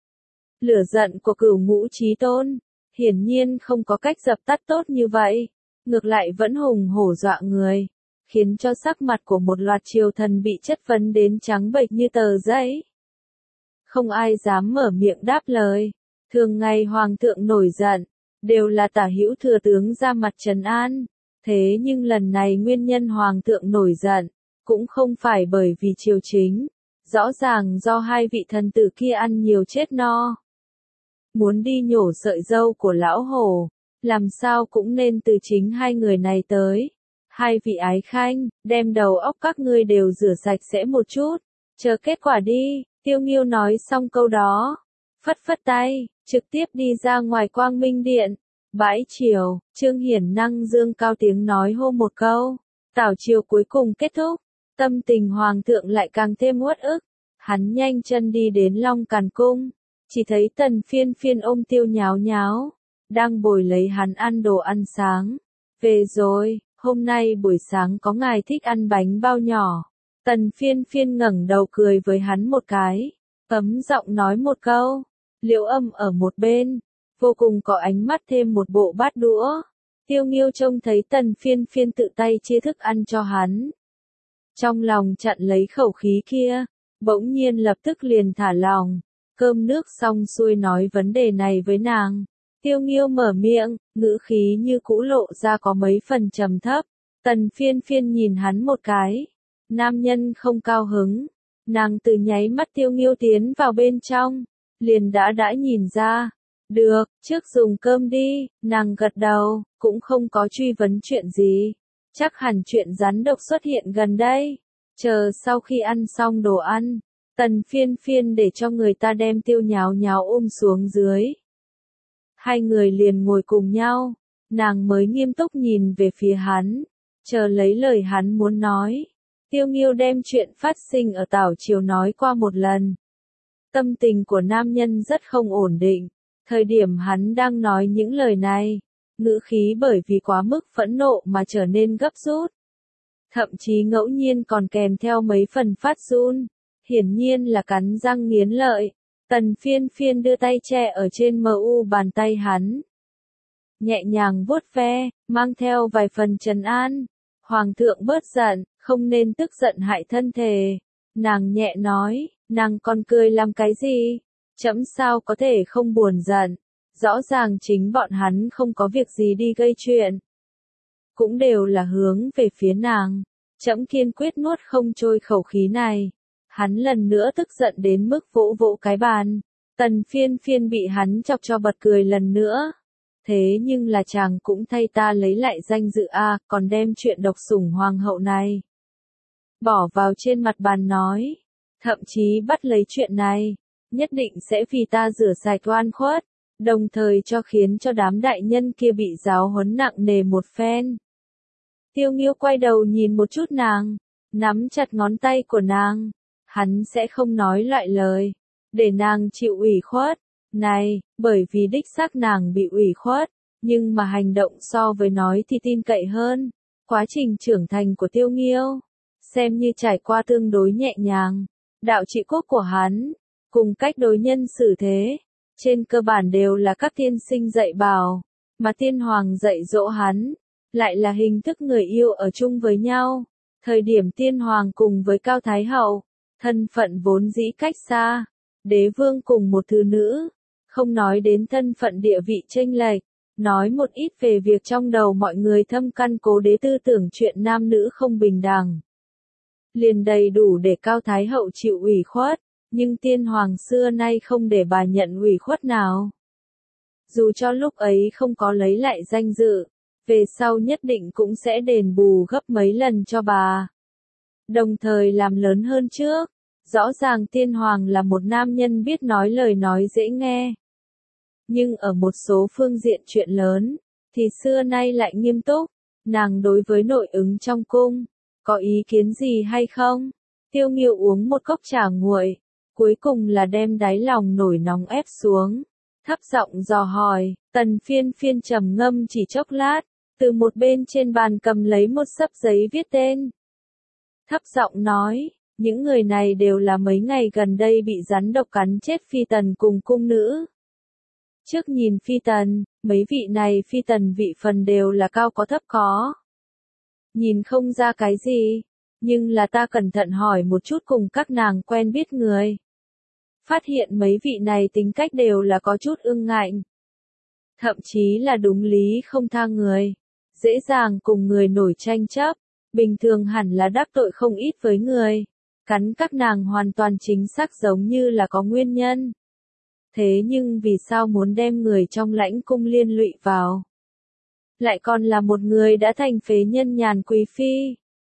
Lửa giận của Cửu Ngũ Chí Tôn, hiển nhiên không có cách dập tắt tốt như vậy. Ngược lại vẫn hùng hổ dọa người, khiến cho sắc mặt của một loạt triều thần bị chất vấn đến trắng bệch như tờ giấy. Không ai dám mở miệng đáp lời, thường ngày hoàng thượng nổi giận, đều là Tả Hữu thừa tướng ra mặt trấn an, thế nhưng lần này nguyên nhân hoàng thượng nổi giận, cũng không phải bởi vì triều chính, rõ ràng do hai vị thần tử kia ăn nhiều chết no. Muốn đi nhổ sợi râu của lão hổ. Làm sao cũng nên từ chính hai người này tới. Hai vị ái khanh, đem đầu óc các ngươi đều rửa sạch sẽ một chút. Chờ kết quả đi, Tiêu Nghiêu nói xong câu đó. Phất phất tay, trực tiếp đi ra ngoài Quang Minh Điện. Bãi triều, Trương Hiển Năng dương cao tiếng nói hô một câu. Tảo triều cuối cùng kết thúc. Tâm tình hoàng thượng lại càng thêm uất ức. Hắn nhanh chân đi đến Long Càn Cung. Chỉ thấy Tần Phiên Phiên ôm Tiêu Nháo Nháo. Đang bồi lấy hắn ăn đồ ăn sáng. Về rồi, hôm nay buổi sáng có ngài thích ăn bánh bao nhỏ. Tần Phiên Phiên ngẩng đầu cười với hắn một cái. Ấm giọng nói một câu. Liễu Âm ở một bên. Vô cùng có ánh mắt thêm một bộ bát đũa. Tiêu Nghiêu trông thấy Tần Phiên Phiên tự tay chia thức ăn cho hắn. Trong lòng chặn lấy khẩu khí kia. Bỗng nhiên lập tức liền thả lòng. Cơm nước xong xuôi nói vấn đề này với nàng. Tiêu Nghiêu mở miệng, ngữ khí như cũ lộ ra có mấy phần trầm thấp. Tần Phiên Phiên nhìn hắn một cái. Nam nhân không cao hứng. Nàng từ nháy mắt Tiêu Nghiêu tiến vào bên trong, liền đã đã nhìn ra. Được, trước dùng cơm đi, nàng gật đầu, cũng không có truy vấn chuyện gì. Chắc hẳn chuyện rắn độc xuất hiện gần đây. Chờ sau khi ăn xong đồ ăn, Tần Phiên Phiên để cho người ta đem Tiêu Nháo Nháo ôm xuống dưới. Hai người liền ngồi cùng nhau, nàng mới nghiêm túc nhìn về phía hắn, chờ lấy lời hắn muốn nói. Tiêu Nghiêu đem chuyện phát sinh ở Tảo Triều nói qua một lần. Tâm tình của nam nhân rất không ổn định, thời điểm hắn đang nói những lời này, ngữ khí bởi vì quá mức phẫn nộ mà trở nên gấp rút. Thậm chí ngẫu nhiên còn kèm theo mấy phần phát run, hiển nhiên là cắn răng nghiến lợi. Tần Phiên Phiên đưa tay che ở trên mờ u bàn tay hắn. Nhẹ nhàng vuốt ve, mang theo vài phần trấn an. Hoàng thượng bớt giận, không nên tức giận hại thân thể. Nàng nhẹ nói, nàng còn cười làm cái gì? Trẫm sao có thể không buồn giận? Rõ ràng chính bọn hắn không có việc gì đi gây chuyện. Cũng đều là hướng về phía nàng. Trẫm kiên quyết nuốt không trôi khẩu khí này. Hắn lần nữa tức giận đến mức vỗ vỗ cái bàn. Tần Phiên Phiên bị hắn chọc cho bật cười lần nữa. Thế nhưng là chàng cũng thay ta lấy lại danh dự a, còn đem chuyện độc sủng hoàng hậu này bỏ vào trên mặt bàn nói. Thậm chí bắt lấy chuyện này, nhất định sẽ vì ta rửa sạch oan khuất, đồng thời cho khiến cho đám đại nhân kia bị giáo huấn nặng nề một phen. Tiêu Nghiêu quay đầu nhìn một chút nàng, nắm chặt ngón tay của nàng. Hắn sẽ không nói loại lời, để nàng chịu ủy khuất. Này, bởi vì đích xác nàng bị ủy khuất, nhưng mà hành động so với nói thì tin cậy hơn. Quá trình trưởng thành của Tiêu Nghiêu, xem như trải qua tương đối nhẹ nhàng. Đạo trị quốc của hắn, cùng cách đối nhân xử thế, trên cơ bản đều là các tiên sinh dạy bảo, mà tiên hoàng dạy dỗ hắn, lại là hình thức người yêu ở chung với nhau. Thời điểm tiên hoàng cùng với Cao Thái Hậu, thân phận vốn dĩ cách xa, đế vương cùng một thứ nữ, không nói đến thân phận địa vị chênh lệch, nói một ít về việc trong đầu mọi người thâm căn cố đế tư tưởng chuyện nam nữ không bình đẳng. Liền đầy đủ để Cao Thái Hậu chịu ủy khuất, nhưng tiên hoàng xưa nay không để bà nhận ủy khuất nào. Dù cho lúc ấy không có lấy lại danh dự, về sau nhất định cũng sẽ đền bù gấp mấy lần cho bà. Đồng thời làm lớn hơn trước, rõ ràng tiên hoàng là một nam nhân biết nói lời nói dễ nghe. Nhưng ở một số phương diện chuyện lớn, thì xưa nay lại nghiêm túc. Nàng đối với nội ứng trong cung, có ý kiến gì hay không? Tiêu Nghiêu uống một cốc trà nguội, cuối cùng là đem đáy lòng nổi nóng ép xuống. Thấp giọng dò hỏi, Tần Phiên Phiên trầm ngâm chỉ chốc lát, từ một bên trên bàn cầm lấy một xấp giấy viết tên. Thấp giọng nói, những người này đều là mấy ngày gần đây bị rắn độc cắn chết phi tần cùng cung nữ. Trước nhìn phi tần, mấy vị này phi tần vị phần đều là cao có thấp có. Nhìn không ra cái gì, nhưng là ta cẩn thận hỏi một chút cùng các nàng quen biết người. Phát hiện mấy vị này tính cách đều là có chút ương ngạnh. Thậm chí là đúng lý không tha người, dễ dàng cùng người nổi tranh chấp, bình thường hẳn là đắc tội không ít với người. Cắn các nàng hoàn toàn chính xác giống như là có nguyên nhân. Thế nhưng vì sao muốn đem người trong lãnh cung liên lụy vào? Lại còn là một người đã thành phế nhân Nhàn Quý Phi.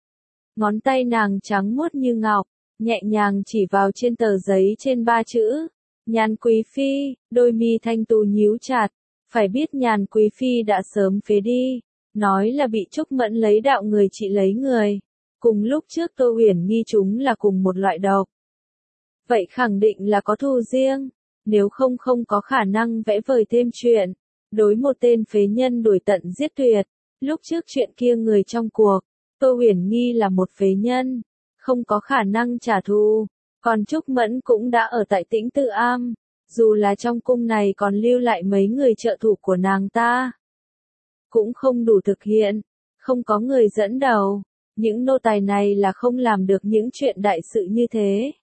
Ngón tay nàng trắng muốt như ngọc, nhẹ nhàng chỉ vào trên tờ giấy trên ba chữ. Nhàn Quý Phi, đôi mi thanh tú nhíu chặt. Phải biết Nhàn Quý Phi đã sớm phế đi. Nói là bị Trúc Mẫn lấy đạo người trị lấy người. Cùng lúc trước Tô Uyển nghi chúng là cùng một loại độc. Vậy khẳng định là có thù riêng. Nếu không không có khả năng vẽ vời thêm chuyện. Đối một tên phế nhân đuổi tận giết tuyệt. Lúc trước chuyện kia người trong cuộc, Tô Uyển nghi là một phế nhân, không có khả năng trả thù. Còn Trúc Mẫn cũng đã ở tại Tĩnh Tự Am, dù là trong cung này còn lưu lại mấy người trợ thủ của nàng ta. Cũng không đủ thực hiện, không có người dẫn đầu, những nô tài này là không làm được những chuyện đại sự như thế.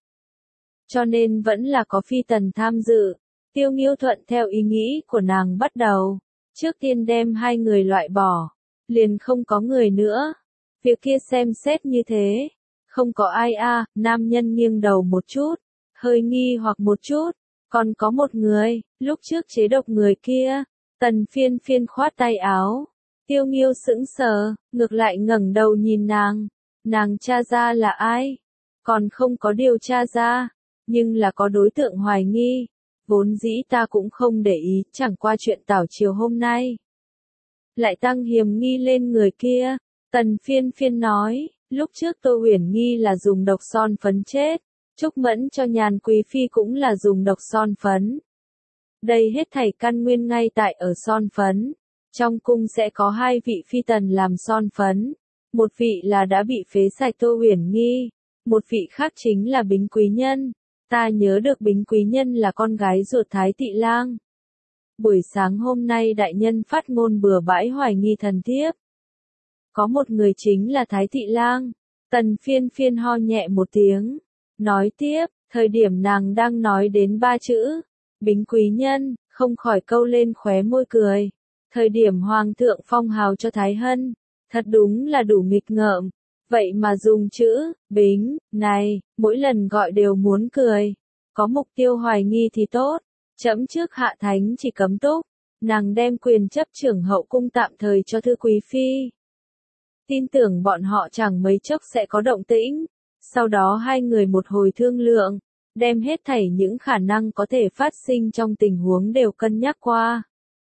Cho nên vẫn là có phi tần tham dự. Tiêu Nghiêu thuận theo ý nghĩ của nàng bắt đầu. Trước tiên đem hai người loại bỏ, liền không có người nữa. Việc kia xem xét như thế, Không có ai a, nam nhân nghiêng đầu một chút, hơi nghi hoặc một chút, còn có một người, lúc trước chế độc người kia, Tần Phiên Phiên khoát tay áo, Tiêu Nghiêu sững sờ, ngược lại ngẩng đầu nhìn nàng, nàng tra ra là ai, còn không có điều tra ra, nhưng là có đối tượng hoài nghi, vốn dĩ ta cũng không để ý, chẳng qua chuyện tảo chiều hôm nay. Lại tăng hiểm nghi lên người kia, Tần Phiên Phiên nói, lúc trước Tô Uyển Nghi là dùng độc son phấn chết, Trúc Mẫn cho Nhàn Quý Phi cũng là dùng độc son phấn. Đây hết thảy căn nguyên ngay tại ở son phấn. Trong cung sẽ có hai vị phi tần làm son phấn, một vị là đã bị phế sạch Tô Uyển Nghi, một vị khác chính là Bính Quý Nhân. Ta nhớ được Bính Quý Nhân là con gái ruột Thái Tỵ Lang. Buổi sáng hôm nay đại nhân phát ngôn bừa bãi hoài nghi thần thiếp. Có một người chính là Thái Tỵ Lang. Tần Phiên Phiên ho nhẹ một tiếng, nói tiếp, thời điểm nàng đang nói đến ba chữ, Bính Quý Nhân, không khỏi câu lên khóe môi cười. Thời điểm Hoàng thượng phong hào cho Thái Hân, thật đúng là đủ nghịch ngợm, vậy mà dùng chữ, Bính, này, mỗi lần gọi đều muốn cười. Có mục tiêu hoài nghi thì tốt, trẫm trước hạ thánh chỉ cấm túc, nàng đem quyền chấp trưởng hậu cung tạm thời cho Thư Quý Phi. Tin tưởng bọn họ chẳng mấy chốc sẽ có động tĩnh, sau đó hai người một hồi thương lượng, đem hết thảy những khả năng có thể phát sinh trong tình huống đều cân nhắc qua.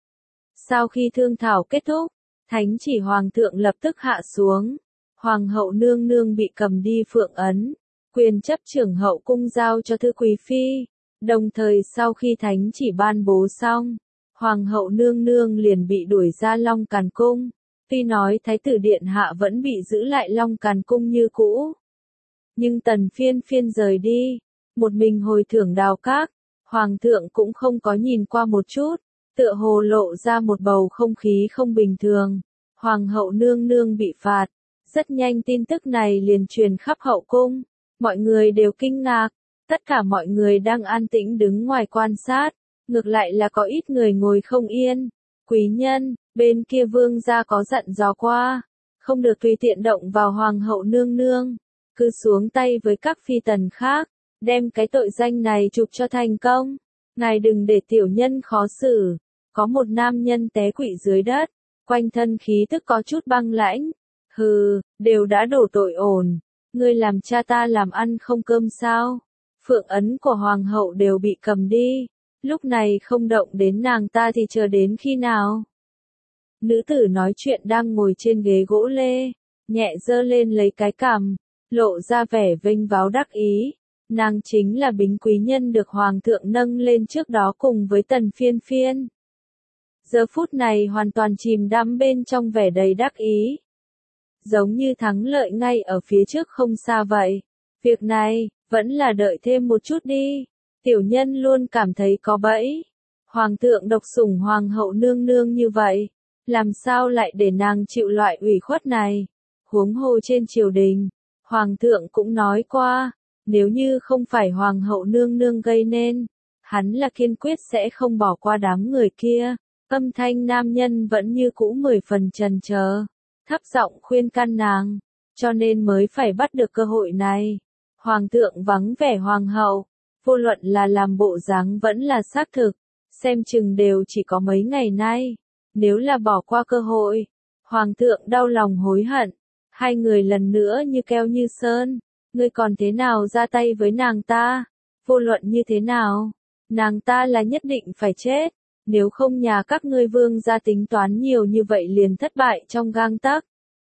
Sau khi thương thảo kết thúc, thánh chỉ hoàng thượng lập tức hạ xuống, hoàng hậu nương nương bị cầm đi phượng ấn, quyền chấp trưởng hậu cung giao cho Thư Quý Phi, đồng thời sau khi thánh chỉ ban bố xong, hoàng hậu nương nương liền bị đuổi ra Long Càn Cung, tuy nói thái tử điện hạ vẫn bị giữ lại Long Càn Cung như cũ. Nhưng Tần Phiên Phiên rời đi, một mình hồi thưởng Đào Các, hoàng thượng cũng không có nhìn qua một chút, tựa hồ lộ ra một bầu không khí không bình thường, hoàng hậu nương nương bị phạt, rất nhanh tin tức này liền truyền khắp hậu cung, mọi người đều kinh ngạc, tất cả mọi người đang an tĩnh đứng ngoài quan sát, ngược lại là có ít người ngồi không yên, quý nhân, bên kia vương gia có dặn dò qua, không được tùy tiện động vào hoàng hậu nương nương, cứ xuống tay với các phi tần khác, đem cái tội danh này chụp cho thành công, ngài đừng để tiểu nhân khó xử. Có một nam nhân té quỵ dưới đất, quanh thân khí tức có chút băng lãnh. Hừ, đều đã đổ tội ổn, ngươi làm cha ta làm ăn không cơm sao? Phượng ấn của hoàng hậu đều bị cầm đi, lúc này không động đến nàng ta thì chờ đến khi nào? Nữ tử nói chuyện đang ngồi trên ghế gỗ lê, nhẹ giơ lên lấy cái cằm, lộ ra vẻ vênh váo đắc ý. Nàng chính là Bính Quý Nhân được hoàng thượng nâng lên trước đó cùng với Tần Phiên Phiên. Giờ phút này hoàn toàn chìm đắm bên trong vẻ đầy đắc ý. Giống như thắng lợi ngay ở phía trước không xa vậy. Việc này, vẫn là đợi thêm một chút đi. Tiểu nhân luôn cảm thấy có bẫy. Hoàng thượng độc sủng hoàng hậu nương nương như vậy. Làm sao lại để nàng chịu loại ủy khuất này? Huống hồ trên triều đình, hoàng thượng cũng nói qua, nếu như không phải hoàng hậu nương nương gây nên, hắn là kiên quyết sẽ không bỏ qua đám người kia. Âm thanh nam nhân vẫn như cũ mười phần trần chờ, thấp giọng khuyên can nàng, cho nên mới phải bắt được cơ hội này. Hoàng thượng vắng vẻ hoàng hậu, vô luận là làm bộ dáng vẫn là xác thực, xem chừng đều chỉ có mấy ngày nay. Nếu là bỏ qua cơ hội, hoàng thượng đau lòng hối hận, hai người lần nữa như keo như sơn, ngươi còn thế nào ra tay với nàng ta? Vô luận như thế nào, nàng ta là nhất định phải chết. Nếu không nhà các ngươi vương gia tính toán nhiều như vậy liền thất bại trong gang tấc.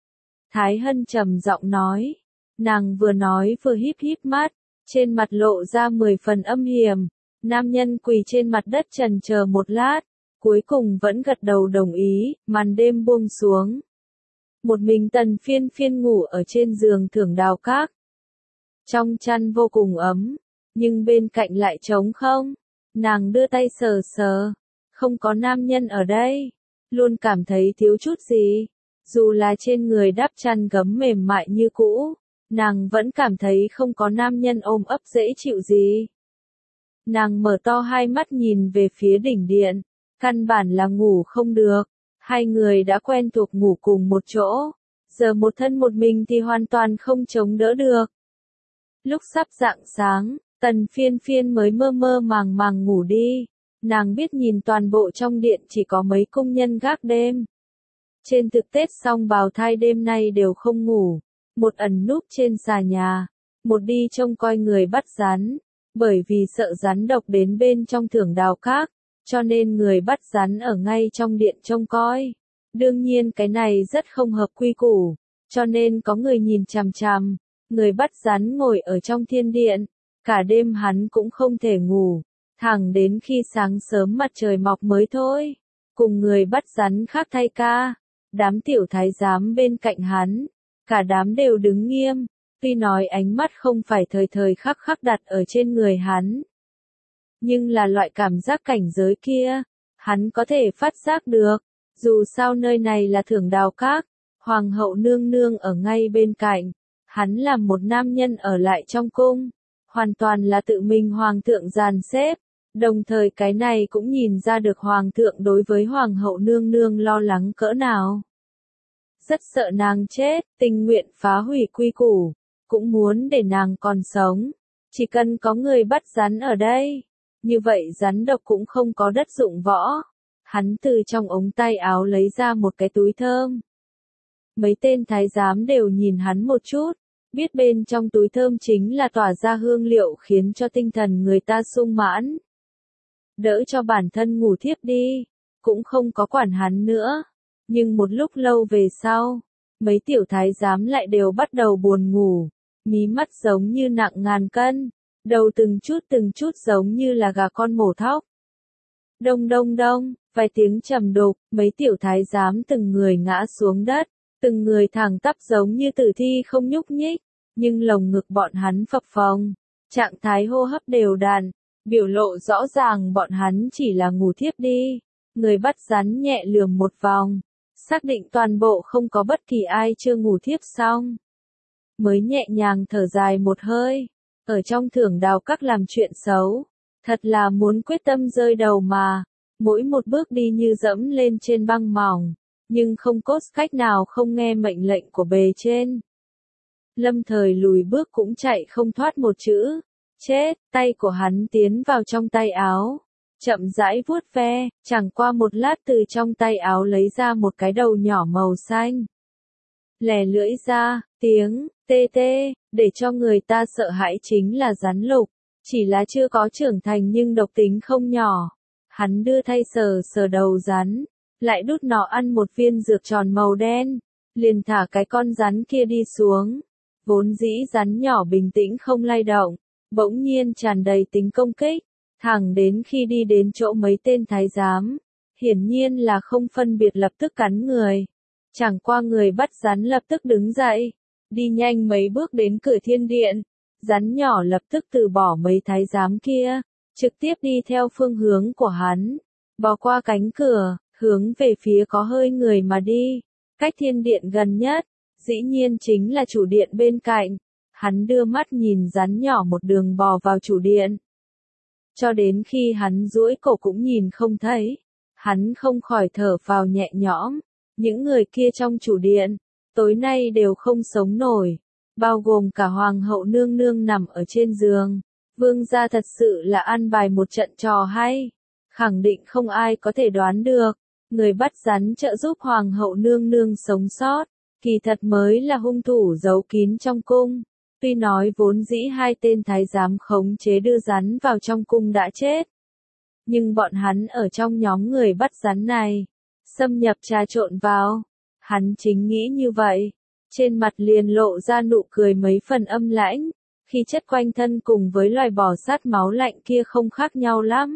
Thái Hân trầm giọng nói. Nàng vừa nói vừa híp híp mắt, trên mặt lộ ra mười phần âm hiểm. Nam nhân quỳ trên mặt đất trần chờ một lát, cuối cùng vẫn gật đầu đồng ý, màn đêm buông xuống. Một mình Tần Phiên Phiên ngủ ở trên giường thưởng Đào Các. Trong chăn vô cùng ấm, nhưng bên cạnh lại trống không. Nàng đưa tay sờ sờ. Không có nam nhân ở đây, luôn cảm thấy thiếu chút gì, dù là trên người đắp chăn gấm mềm mại như cũ, nàng vẫn cảm thấy không có nam nhân ôm ấp dễ chịu gì. Nàng mở to hai mắt nhìn về phía đỉnh điện, căn bản là ngủ không được, hai người đã quen thuộc ngủ cùng một chỗ, giờ một thân một mình thì hoàn toàn không chống đỡ được, Lúc sắp rạng sáng, Tần Phiên Phiên mới mơ mơ màng màng ngủ đi. Nàng biết nhìn toàn bộ trong điện chỉ có mấy công nhân gác đêm. Trên thực Tết xong bào thai đêm nay đều không ngủ. Một ẩn núp trên xà nhà, một đi trông coi người bắt rắn. Bởi vì sợ rắn độc đến bên trong thưởng đào các, cho nên người bắt rắn ở ngay trong điện trông coi. Đương nhiên cái này rất không hợp quy củ, cho nên có người nhìn chằm chằm. Người bắt rắn ngồi ở trong thiên điện, cả đêm hắn cũng không thể ngủ, thẳng đến khi sáng sớm mặt trời mọc mới thôi. Cùng người bắt rắn khác thay ca, đám tiểu thái giám bên cạnh hắn, cả đám đều đứng nghiêm, tuy nói ánh mắt không phải thời thời khắc khắc đặt ở trên người hắn. Nhưng là loại cảm giác cảnh giới kia, hắn có thể phát giác được, dù sao nơi này là thưởng đào các, hoàng hậu nương nương ở ngay bên cạnh. Hắn là một nam nhân ở lại trong cung, hoàn toàn là tự mình hoàng thượng dàn xếp, đồng thời cái này cũng nhìn ra được hoàng thượng đối với hoàng hậu nương nương lo lắng cỡ nào. Rất sợ nàng chết, tình nguyện phá hủy quy củ, cũng muốn để nàng còn sống, chỉ cần có người bắt rắn ở đây, như vậy rắn độc cũng không có đất dụng võ. Hắn từ trong ống tay áo lấy ra một cái túi thơm. Mấy tên thái giám đều nhìn hắn một chút, biết bên trong túi thơm chính là tỏa ra hương liệu khiến cho tinh thần người ta sung mãn. Đỡ cho bản thân ngủ thiếp đi, cũng không có quản hắn nữa. Nhưng một lúc lâu về sau, mấy tiểu thái giám lại đều bắt đầu buồn ngủ, mí mắt giống như nặng ngàn cân, đầu từng chút từng chút giống như là gà con mổ thóc. Đông đông đông, vài tiếng trầm đục, mấy tiểu thái giám từng người ngã xuống đất. Từng người thẳng tắp giống như tử thi không nhúc nhích, nhưng lồng ngực bọn hắn phập phồng, trạng thái hô hấp đều đặn, biểu lộ rõ ràng bọn hắn chỉ là ngủ thiếp đi. Người bắt rắn nhẹ lườm một vòng, xác định toàn bộ không có bất kỳ ai chưa ngủ thiếp xong. Mới nhẹ nhàng thở dài một hơi, ở trong thưởng đào các làm chuyện xấu, thật là muốn quyết tâm rơi đầu mà, mỗi một bước đi như dẫm lên trên băng mỏng. Nhưng không có cách nào không nghe mệnh lệnh của bề trên. Lâm Thời lùi bước cũng chạy không thoát một chữ. Chết, tay của hắn tiến vào trong tay áo. Chậm rãi vuốt ve, chẳng qua một lát từ trong tay áo lấy ra một cái đầu nhỏ màu xanh. Lè lưỡi ra, tiếng, tê tê, để cho người ta sợ hãi chính là rắn lục. Chỉ là chưa có trưởng thành nhưng độc tính không nhỏ. Hắn đưa tay sờ sờ đầu rắn. Lại đút nó ăn một viên dược tròn màu đen, liền thả cái con rắn kia đi xuống. Vốn dĩ rắn nhỏ bình tĩnh không lay động, bỗng nhiên tràn đầy tính công kích, thẳng đến khi đi đến chỗ mấy tên thái giám, hiển nhiên là không phân biệt lập tức cắn người. Chẳng qua người bắt rắn lập tức đứng dậy, đi nhanh mấy bước đến cửa thiên điện, rắn nhỏ lập tức từ bỏ mấy thái giám kia, trực tiếp đi theo phương hướng của hắn, bò qua cánh cửa. Hướng về phía có hơi người mà đi, cách thiên điện gần nhất, dĩ nhiên chính là chủ điện bên cạnh. Hắn đưa mắt nhìn rắn nhỏ một đường bò vào chủ điện. Cho đến khi hắn duỗi cổ cũng nhìn không thấy, hắn không khỏi thở phào nhẹ nhõm. Những người kia trong chủ điện, tối nay đều không sống nổi, bao gồm cả hoàng hậu nương nương nằm ở trên giường. Vương gia thật sự là ăn bài một trận trò hay, khẳng định không ai có thể đoán được. Người bắt rắn trợ giúp hoàng hậu nương nương sống sót, kỳ thật mới là hung thủ giấu kín trong cung. Tuy nói vốn dĩ hai tên thái giám khống chế đưa rắn vào trong cung đã chết, nhưng bọn hắn ở trong nhóm người bắt rắn này, xâm nhập trà trộn vào. Hắn chính nghĩ như vậy, trên mặt liền lộ ra nụ cười mấy phần âm lãnh, khi chất quanh thân cùng với loài bò sát máu lạnh kia không khác nhau lắm.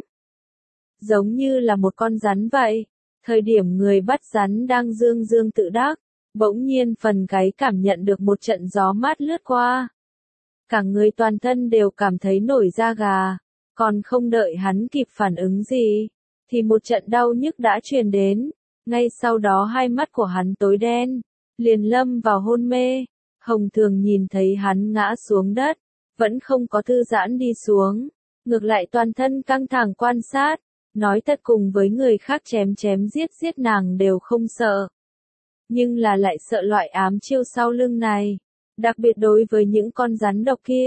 Giống như là một con rắn vậy. Thời điểm người bắt rắn đang dương dương tự đắc, bỗng nhiên phần gáy cảm nhận được một trận gió mát lướt qua. Cả người toàn thân đều cảm thấy nổi da gà, còn không đợi hắn kịp phản ứng gì, thì một trận đau nhức đã truyền đến, ngay sau đó hai mắt của hắn tối đen, liền lâm vào hôn mê. Hồng Thường nhìn thấy hắn ngã xuống đất, vẫn không có thư giãn đi xuống, ngược lại toàn thân căng thẳng quan sát. Nói thật cùng với người khác chém chém giết giết nàng đều không sợ. Nhưng là lại sợ loại ám chiêu sau lưng này. Đặc biệt đối với những con rắn độc kia,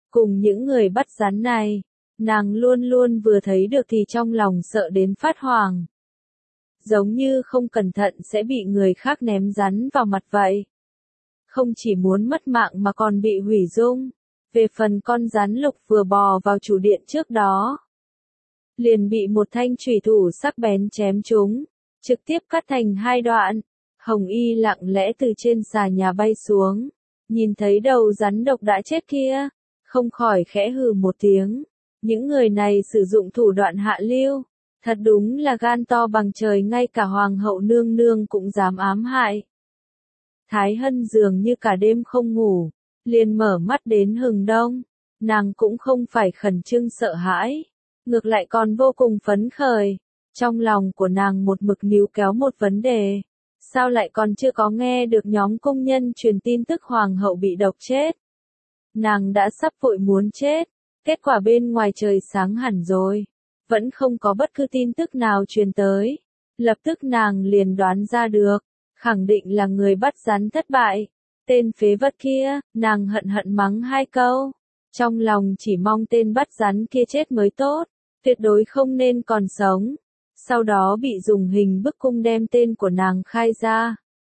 Cùng những người bắt rắn này, nàng luôn luôn vừa thấy được thì trong lòng sợ đến phát hoảng. Giống như không cẩn thận sẽ bị người khác ném rắn vào mặt vậy. Không chỉ muốn mất mạng mà còn bị hủy dung. Về phần con rắn lục vừa bò vào chủ điện trước đó, liền bị một thanh chủy thủ sắc bén chém trúng, trực tiếp cắt thành hai đoạn. Hồng Y lặng lẽ từ trên xà nhà bay xuống, nhìn thấy đầu rắn độc đã chết kia, không khỏi khẽ hừ một tiếng. Những người này sử dụng thủ đoạn hạ lưu, thật đúng là gan to bằng trời, ngay cả hoàng hậu nương nương cũng dám ám hại. Thái Hân dường như cả đêm không ngủ, liền mở mắt đến hừng đông, nàng cũng không phải khẩn trương sợ hãi, ngược lại còn vô cùng phấn khởi. Trong lòng của nàng một mực níu kéo một vấn đề, sao lại còn chưa có nghe được nhóm công nhân truyền tin tức hoàng hậu bị độc chết. Nàng đã sắp vội muốn chết, kết quả bên ngoài trời sáng hẳn rồi, vẫn không có bất cứ tin tức nào truyền tới. Lập tức nàng liền đoán ra được, khẳng định là người bắt rắn thất bại. Tên phế vật kia, nàng hận hận mắng hai câu, trong lòng chỉ mong tên bắt rắn kia chết mới tốt, tuyệt đối không nên còn sống. Sau đó bị dùng hình bức cung đem tên của nàng khai ra.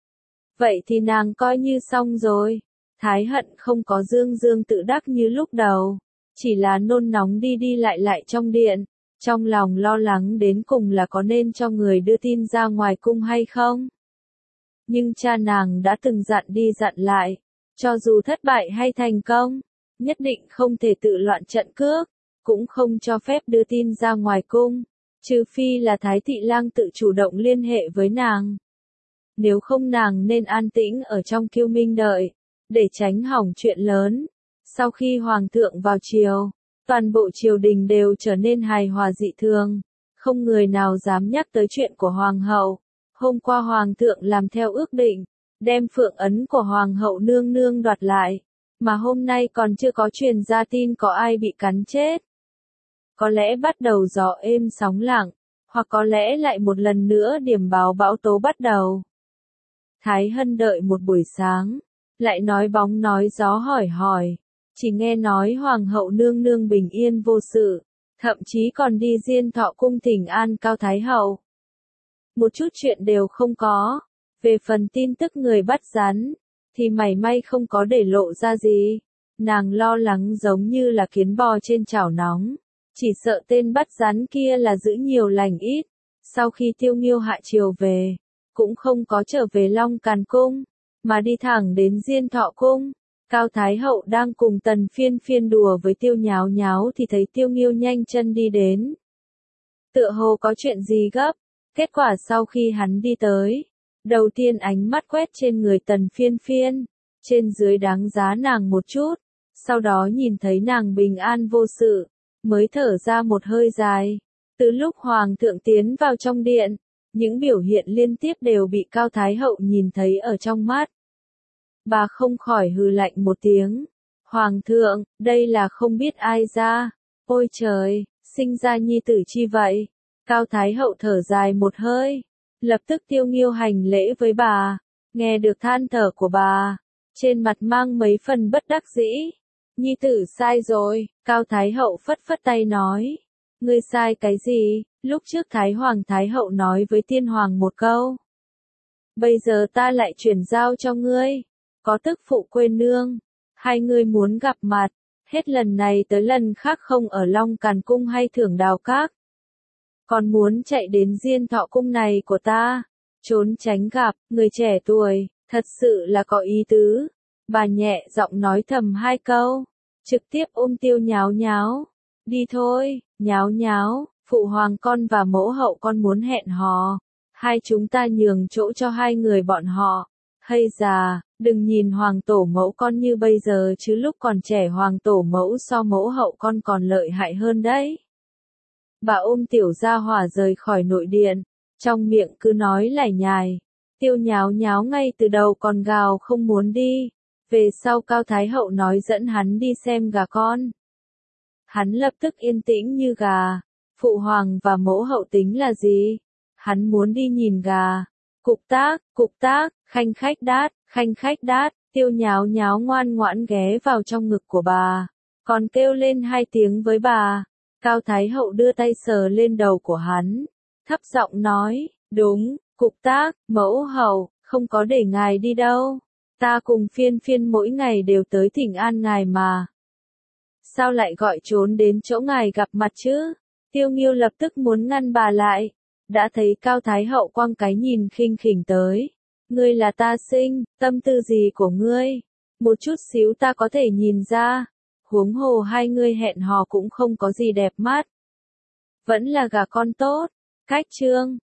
Vậy thì nàng coi như xong rồi. Thái Hận không có dương dương tự đắc như lúc đầu, chỉ là nôn nóng đi đi lại lại trong điện, trong lòng lo lắng đến cùng là có nên cho người đưa tin ra ngoài cung hay không. Nhưng cha nàng đã từng dặn đi dặn lại, cho dù thất bại hay thành công, nhất định không thể tự loạn trận cước, cũng không cho phép đưa tin ra ngoài cung, trừ phi là Thái Thị Lang tự chủ động liên hệ với nàng. Nếu không nàng nên an tĩnh ở trong Kiêu Minh đợi, để tránh hỏng chuyện lớn. Sau khi Hoàng thượng vào triều, toàn bộ triều đình đều trở nên hài hòa dị thường, không người nào dám nhắc tới chuyện của Hoàng hậu. Hôm qua Hoàng thượng làm theo ước định, đem phượng ấn của Hoàng hậu nương nương đoạt lại, mà hôm nay còn chưa có truyền ra tin có ai bị cắn chết. Có lẽ bắt đầu gió êm sóng lặng, hoặc có lẽ lại một lần nữa điểm báo bão tố bắt đầu. Thái Hân đợi một buổi sáng, lại nói bóng nói gió hỏi hỏi, chỉ nghe nói Hoàng hậu nương nương bình yên vô sự, thậm chí còn đi Diên Thọ cung thỉnh an Cao Thái hậu. Một chút chuyện đều không có. Về phần tin tức người bắt rắn, thì mảy may không có để lộ ra gì. Nàng lo lắng giống như là kiến bò trên chảo nóng, chỉ sợ tên bắt rắn kia là giữ nhiều lành ít. Sau khi Tiêu Nghiêu hạ triều về, cũng không có trở về Long Càn cung, mà đi thẳng đến Diên Thọ cung. Cao Thái hậu đang cùng Tần Phiên Phiên đùa với Tiêu Nháo Nháo thì thấy Tiêu Nghiêu nhanh chân đi đến. Tựa hồ có chuyện gì gấp. Kết quả sau khi hắn đi tới, đầu tiên ánh mắt quét trên người Tần Phiên Phiên, trên dưới đánh giá nàng một chút, sau đó nhìn thấy nàng bình an vô sự, mới thở ra một hơi dài. Từ lúc Hoàng thượng tiến vào trong điện, những biểu hiện liên tiếp đều bị Cao Thái hậu nhìn thấy ở trong mắt. Bà không khỏi hừ lạnh một tiếng. Hoàng thượng, đây là không biết ai ra. Ôi trời, sinh ra nhi tử chi vậy? Cao Thái hậu thở dài một hơi, lập tức Tiêu Nghiêu hành lễ với bà, nghe được than thở của bà, trên mặt mang mấy phần bất đắc dĩ. Nhi tử sai rồi, Cao Thái hậu phất phất tay nói. Ngươi sai cái gì? Lúc trước Thái Hoàng Thái hậu nói với Tiên Hoàng một câu. Bây giờ ta lại chuyển giao cho ngươi, có tức phụ quê nương, hai ngươi muốn gặp mặt, hết lần này tới lần khác không ở Long Càn cung hay Thưởng Đào Các. Còn muốn chạy đến Diên Thọ cung này của ta, trốn tránh gặp, người trẻ tuổi, thật sự là có ý tứ. Bà nhẹ giọng nói thầm hai câu, trực tiếp ôm Tiêu Nháo Nháo. Đi thôi, Nháo Nháo, phụ hoàng con và mẫu hậu con muốn hẹn hò. Hai chúng ta nhường chỗ cho hai người bọn họ. Hay già, đừng nhìn hoàng tổ mẫu con như bây giờ chứ lúc còn trẻ hoàng tổ mẫu so mẫu hậu con còn lợi hại hơn đấy. Bà ôm Tiểu Gia Hỏa rời khỏi nội điện, trong miệng cứ nói lải nhải. Tiêu Nháo Nháo ngay từ đầu còn gào không muốn đi, về sau Cao Thái hậu nói dẫn hắn đi xem gà con. Hắn lập tức yên tĩnh như gà. Phụ hoàng và mẫu hậu tính là gì? Hắn muốn đi nhìn gà. Cục tác, cục tác, khanh khách đát, khanh khách đát. Tiêu Nháo Nháo ngoan ngoãn ghé vào trong ngực của bà, còn kêu lên hai tiếng với bà. Cao Thái Hậu đưa tay sờ lên đầu của hắn, thấp giọng nói, đúng, cục tác, mẫu hậu, không có để ngài đi đâu. Ta cùng phiên phiên mỗi ngày đều tới thỉnh an ngài mà. Sao lại gọi trốn đến chỗ ngài gặp mặt chứ? Tiêu Nghiêu lập tức muốn ngăn bà lại. Đã thấy Cao Thái Hậu quăng cái nhìn khinh khỉnh tới. Ngươi là ta sinh, tâm tư gì của ngươi? Một chút xíu ta có thể nhìn ra. Huống hồ hai ngươi hẹn hò cũng không có gì đẹp mắt. Vẫn là gà con tốt. Cách trương.